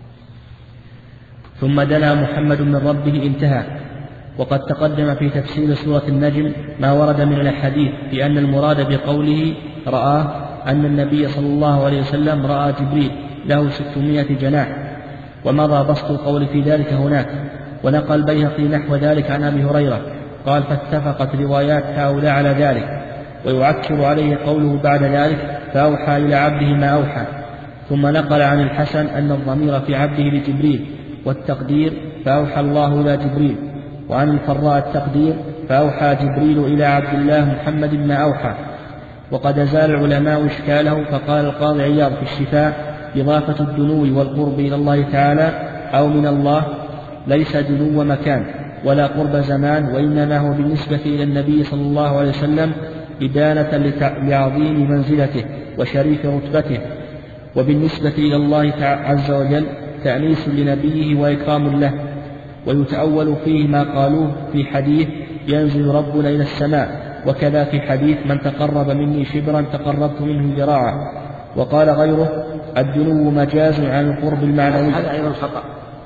ثم دنا محمد من ربه. انتهى. وقد تقدم في تفسير سورة النجم ما ورد من الحديث بأن المراد بقوله رآه أن النبي صلى الله عليه وسلم رأى جبريل له ستمائة جناح، ومضى بسط القول في ذلك هناك. ونقل البيهقي نحو ذلك عن أبي هريرة قال: فاتفقت روايات هؤلاء على ذلك. ويعكر عليه قوله بعد ذلك: فأوحى إلى عبده ما أوحى. ثم نقل عن الحسن أن الضمير في عبده لجبريل، والتقدير فأوحى الله إلى جبريل. وعن الفراء التقدير فأوحى جبريل إلى عبد الله محمد ما أوحى. وقد أزال العلماء إشكاله، فقال القاضي عياض في الشفاء: إضافة الدنو والقرب إلى الله تعالى أو من الله ليس دنو مكان ولا قرب زمان، وإنما هو بالنسبة إلى النبي صلى الله عليه وسلم إدانة لعظيم منزلته وشريف رتبته، وبالنسبة إلى الله عز وجل تأنيس لنبيه وإكرام له. ويتأول فيه ما قالوه في حديث: ينزل ربنا إلى السماء، وكذا في حديث: من تقرب مني شبرا تقربت منه ذراعا. وقال غيره: الدنو مجاز عن القرب المعنوي. هذا أيضا خطأ،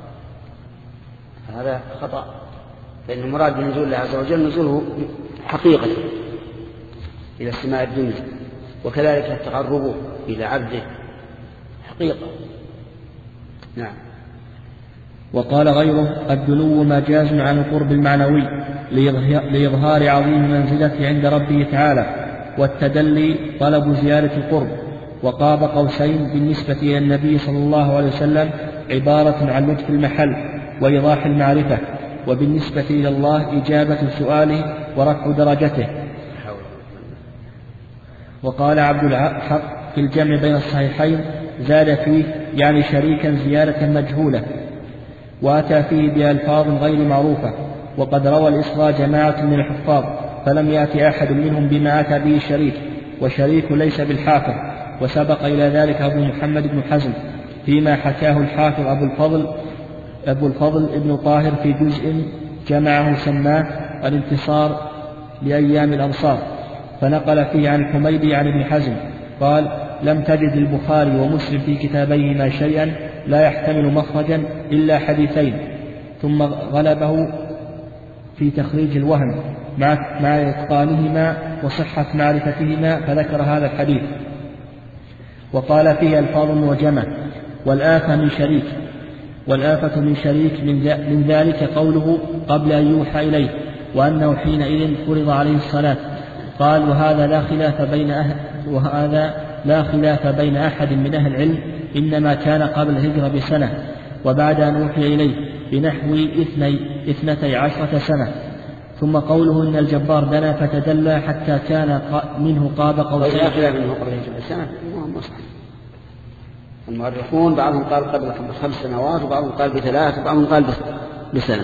هذا خطأ، لأن المراد بنزول الله عز وجل نزوله حقيقة إلى السماء الدنيا، وكذلك التقرب إلى عبده حقيقة. نعم. وقال غيره: الدنو مجاز عن القرب المعنوي لإظهار عظيم منزلته عند ربه تعالى، والتدلي طلب زيادة القرب. وقاب قوسين بالنسبة إلى النبي صلى الله عليه وسلم عبارة عن لطف المحل وإيضاح المعرفة، وبالنسبة إلى الله إجابة سؤاله ورفع درجته. وقال عبد الحق في الجمع بين الصحيحين: زاد فيه يعني شريكا زيادة مجهولة، وأتى فيه بألفاظ غير معروفة. وقد روى الإسراء جماعة من الحفاظ فلم يأتي أحد منهم بما أتى به شريك، وشريك ليس بالحافظ. وسبق إلى ذلك أبو محمد بن حزم فيما حكاه الحافظ أبو الفضل أبو الفضل ابن طاهر في جزء جمعه سماه الانتصار لأيام الأنصار، فنقل فيه عن الحميدي عن ابن حزم قال: لم تجد البخاري ومسلم في كتابيهما شيئا لا يحتمل مخرجا إلا حديثين. ثم غلبه في تخريج الوهم مع, مع إتقانهما وصحة معرفتهما، فذكر هذا الحديث. وقال فيه ألفاظ معجمة. والآفة من شريك والآفة من شريك من ذلك قوله: قبل أن يوحى إليه، وأنه حينئذ فرض عليه الصلاة. قال: وهذا لا خلاف بين أهل وهذا لا خلاف بين أحد من أهل العلم، إنما كان قبل الهجرة بسنة، وبعد أن أوحي إليه بنحو اثني اثنتي عشرة سنة. ثم قوله: إن الجبار دنا فتدلى حتى كان منه قاب قوسين. لا خلاف منه قبل الهجرة بسنة، المؤرخون بعضهم قال قبل خمس سنوات، وبعضهم قال بثلاث، وبعضهم قال بسنة.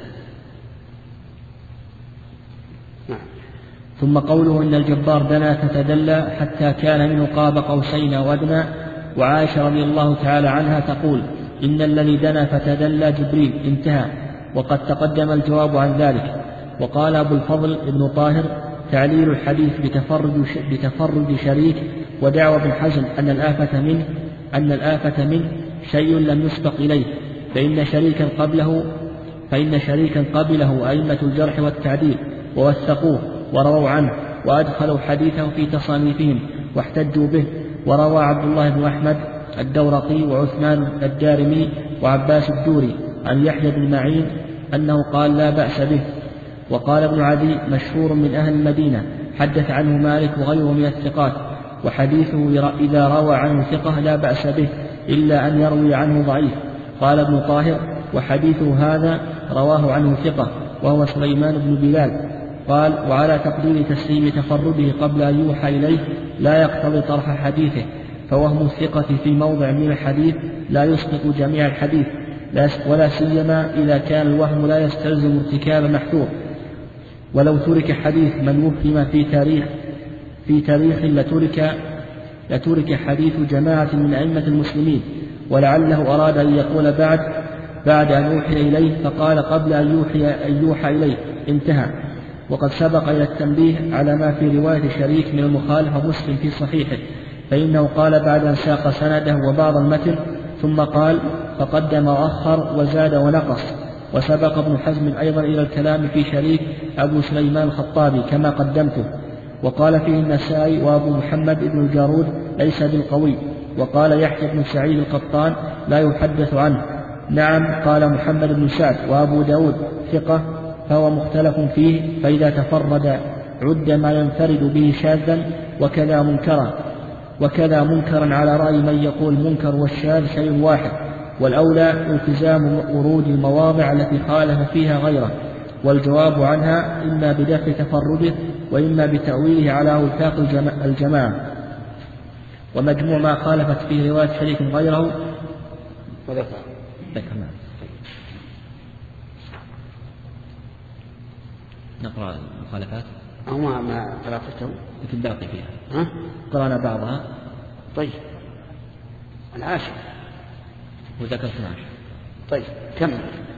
نعم. ثم قوله: إن الجبار دنا فتدلى حتى كان منه قاب قوسين أو أدنى. وعائشة رضي الله تعالى عنها تقول: إن الذي دنا فتدلى جبريل. انتهى. وقد تقدم الجواب عن ذلك. وقال أبو الفضل ابن طاهر: تعليل الحديث بتفرد, بتفرد شريك، ودعوى ابن حزم أن الآفة منه أن الآفة منه شيء لم يسبق إليه، فإن شريكا قبله فإن شريكا قبله أئمة الجرح والتعديل ووثقوه ورووا عنه وأدخلوا حديثه في تصانيفهم واحتجوا به. وروى عبد الله بن أحمد الدورقي وعثمان الدارمي وعباس الدوري عن يحيى بن معين أنه قال: لا بأس به. وقال ابن عدي: مشهور من أهل المدينة، حدث عنه مالك وغيره من الثقات، وحديثه إذا روى عنه ثقة لا بأس به إلا أن يروي عنه ضعيف. قال ابن طاهر: وحديثه هذا رواه عنه ثقة وهو سليمان بن بلال. قال: وعلى تقدير تسليم تفرده قبل أن يوحى إليه لا يقتضي طرح حديثه، فوهم الثقة في موضع من الحديث لا يسقط جميع الحديث، ولا سيما إذا كان الوهم لا يستلزم ارتكاب محذور. ولو ترك حديث من وهم في تاريخ في تاريخ لترك, لترك حديث جماعة من أئمة المسلمين، ولعله أراد أن يقول بعد بعد أن يوحي إليه فقال قبل أن يوحي, أن يوحى إليه. انتهى. وقد سبق إلى التنبيه على ما في رواية شريك من المخالفة مسلم في صحيحه، فإنه قال بعد أن ساق سنده وبعض المتن ثم قال: فقدم وأخر وزاد ونقص. وسبق ابن حزم أيضا إلى الكلام في شريك أبو سليمان الخطابي كما قدمته. وقال فيه النسائي وأبو محمد بن الجارود ليس بالقوي. وقال يحيى بن سعيد القطان لا يحدث عنه. نعم قال محمد بن سعد وأبو داود ثقة فهو مختلف فيه، فإذا تفرد عد ما ينفرد به شاذا وكذا منكرا وكذا منكرا على رأي من يقول منكر والشاذ شيء واحد، والأولى التزام ورود المواضع التي خالف فيها غيره، والجواب عنها إما بدفع تفرده وإما بتأويله على وفاق الجماعة. ومجموع ما خالفت فيه رواية شريك غيره وذكر ذكرنا. نقرأ المخالفات أو ما ما قرأته لكن باقي فيها. ها؟ قرأنا بعضها. طيب العاشر وذكر اثنا عشر. طيب كم؟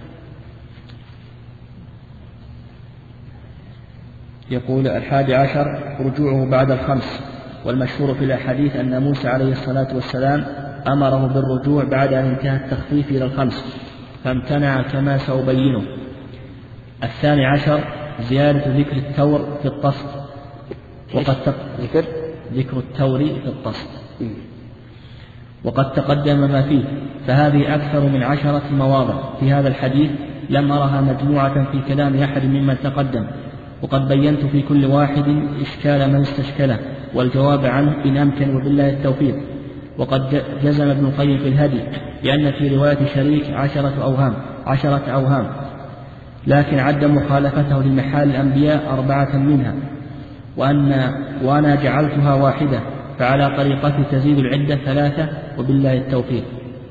يقول الحادي عشر رجوعه بعد الخمس. والمشهور في الأحاديث أن موسى عليه الصلاة والسلام أمره بالرجوع بعد أن انتهى التخفيف إلى الخمس فامتنع كما سأبينه. الثاني عشر زيادة ذكر التور في الطست. وقد ذكر ذكر التور في الطست وقد تقدم ما فيه، فهذه أكثر من عشرة مواضع في هذا الحديث لم أرها مجموعة في كلام أحد ممن تقدم، وقد بينت في كل واحد إشكال من استشكله والجواب عنه إن أمكن وبالله التوفيق. وقد جزم ابن القيم في الهدي لأن في رواية شريك عشرة أوهام عشرة أوهام لكن عد مخالفته لمحال الأنبياء أربعة منها، وأن وأنا جعلتها واحدة، فعلى طريقة تزيد العدة ثلاثة وبالله التوفيق.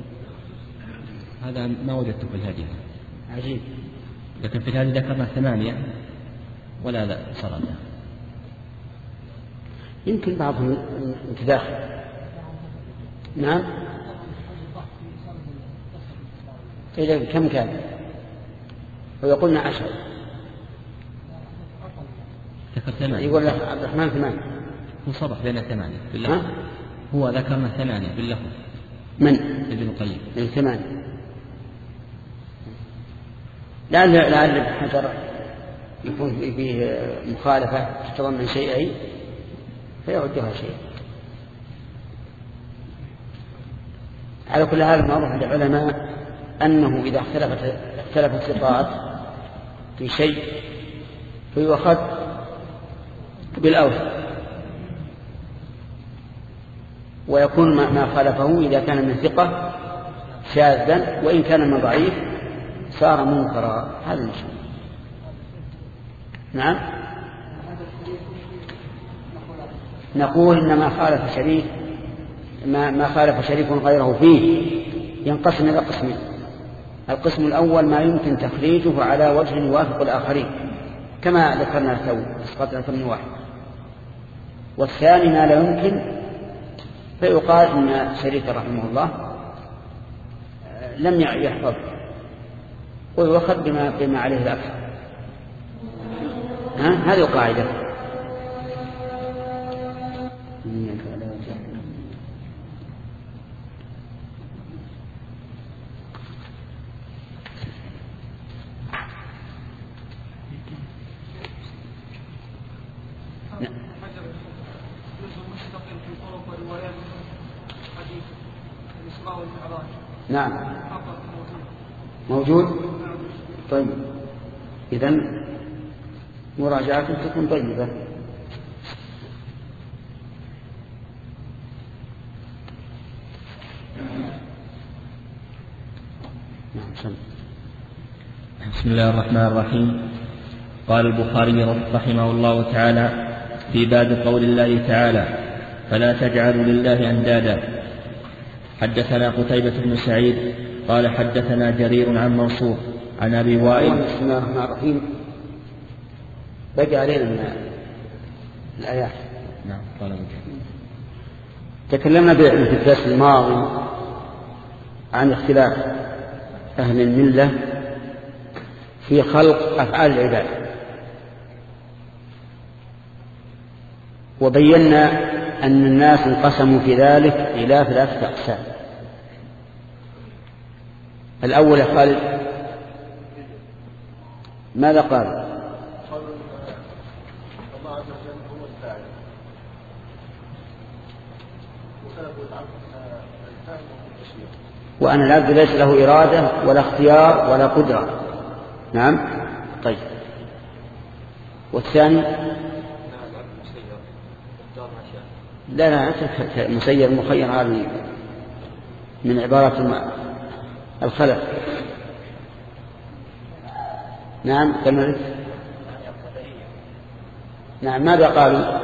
هذا ما وجدته في الهدي. عجيب. لكن في الهدي ذكرنا ثمانية ولا لا صار له. يمكن بعضهم متداخل. نعم. إذا كم كان؟ ويقولنا عشر. ذكر ثمانية. يقول لك عبد الرحمن ثمانية. هو صبح بين ثمانية بالله. هو ذكرنا ثمانية بالله. من؟ ابن القيم. من ثمانية. لعل لعل ابن حجر يكون فيه مخالفة تتضمن شيئين فيعدها شيء. على كل حال معروف عند العلماء أنه إذا اختلفت اختلفت الصفات في شيء فيؤخذ بالأوثق، ويكون ما خالفه إذا كان من ثقة شاذا، وإن كان من ضعيف صار منكرا. هذا المشهور. نعم. نقول إن ما خالف شريك ما, ما خالف شريك غيره فيه ينقسم إلى قسمين. القسم الأول ما يمكن تخريجه على وجه يوافق الآخرين كما ذكرنا تو إسقاط الفم واحد، والثاني ما لا يمكن فيقال إن شريك رحمه الله لم يحفظ ويؤخذ بما, بما عليه الأكثر. هذه القاعدة. نعم موجود. طيب إذن مراجعة تكون طيبة. بسم الله الرحمن الرحيم. قال البخاري رحمه الله تعالى في باب قول الله تعالى فلا تجعلوا لله أندادا. حدثنا قتيبة بن سعيد قال حدثنا جرير عن منصور عن أبي وائل. بسم الله الرحمن الرحيم. بقي علينا من الآيات. نعم. قال تكلمنا في الدرس الماضي عن اختلاف أهل الملة في خلق أفعال العباد، وبينا أن الناس انقسموا في ذلك إلى ثلاثة أقسام. الأول قال ماذا قال؟ وأن العبد ليس له إرادة ولا اختيار ولا قدرة. نعم. طيب. والثاني لا لا مسير مخير هذه من عبارة الخلف. نعم كمل. نعم ماذا قالوا؟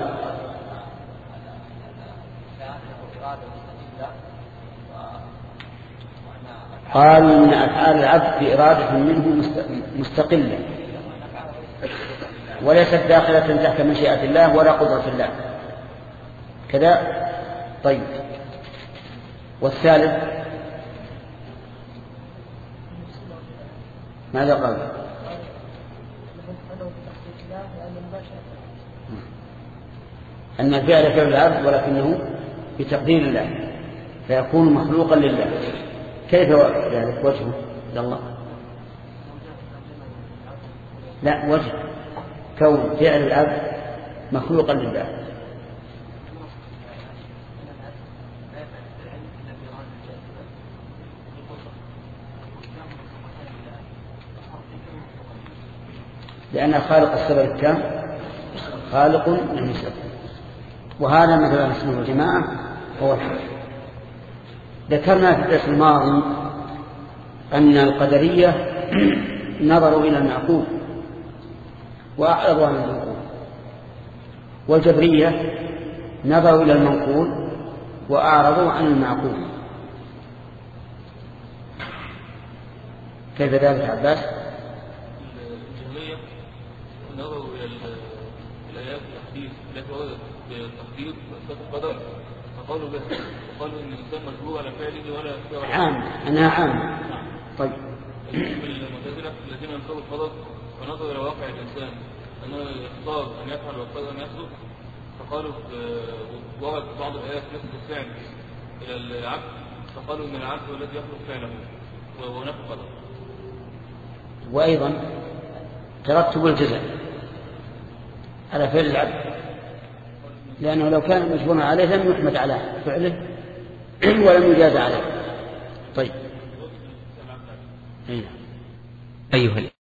قالوا إن أفعال العبد بإرادة منه مستقلة وليست داخلة تحت مشيئة الله ولا قدرة الله كذا. طيب. والثالث ماذا قال؟ أن الفعل فعل العبد ولكنه بتقدير الله فيكون مخلوقا لله. كيف ذلك وجهه لله؟ لا، وجه كون فعل العبد مخلوقا لله. لأن خالق السبب التام خالق للمسبب، وهذا مثل السنة والجماعة هو الحق. ذكرنا في الدرس الماضي أن القدرية نظروا إلى المعقول وأعرضوا عن المنقول، والجبرية نظروا إلى المنقول وأعرضوا عن المعقول. كيف ذلك عباس؟ الجهمية نظروا إلى الآيات التحديث التي وردت بالتقدير وإثبات القدر فقالوا به، وقالوا إن الإنسان مجبور على فعله ولا يفعل عام أنها عام. طيب. المعتزلة الذين ينكروا القدر ونظروا إلى واقع الإنسان أنه يختار أن يفعل ويختار أن يترك، فقالوا ورد بعض الآيات نفس الفعل إلى العبد فقالوا إن العبد هو الذي يخلق فعله ونفى القدر. وأيضا ترتب الجزاء على فعل العبد، لأنه لو كان مجبورا عليه لم يحمد على فعله ولم يجاز عليه. طيب. أيها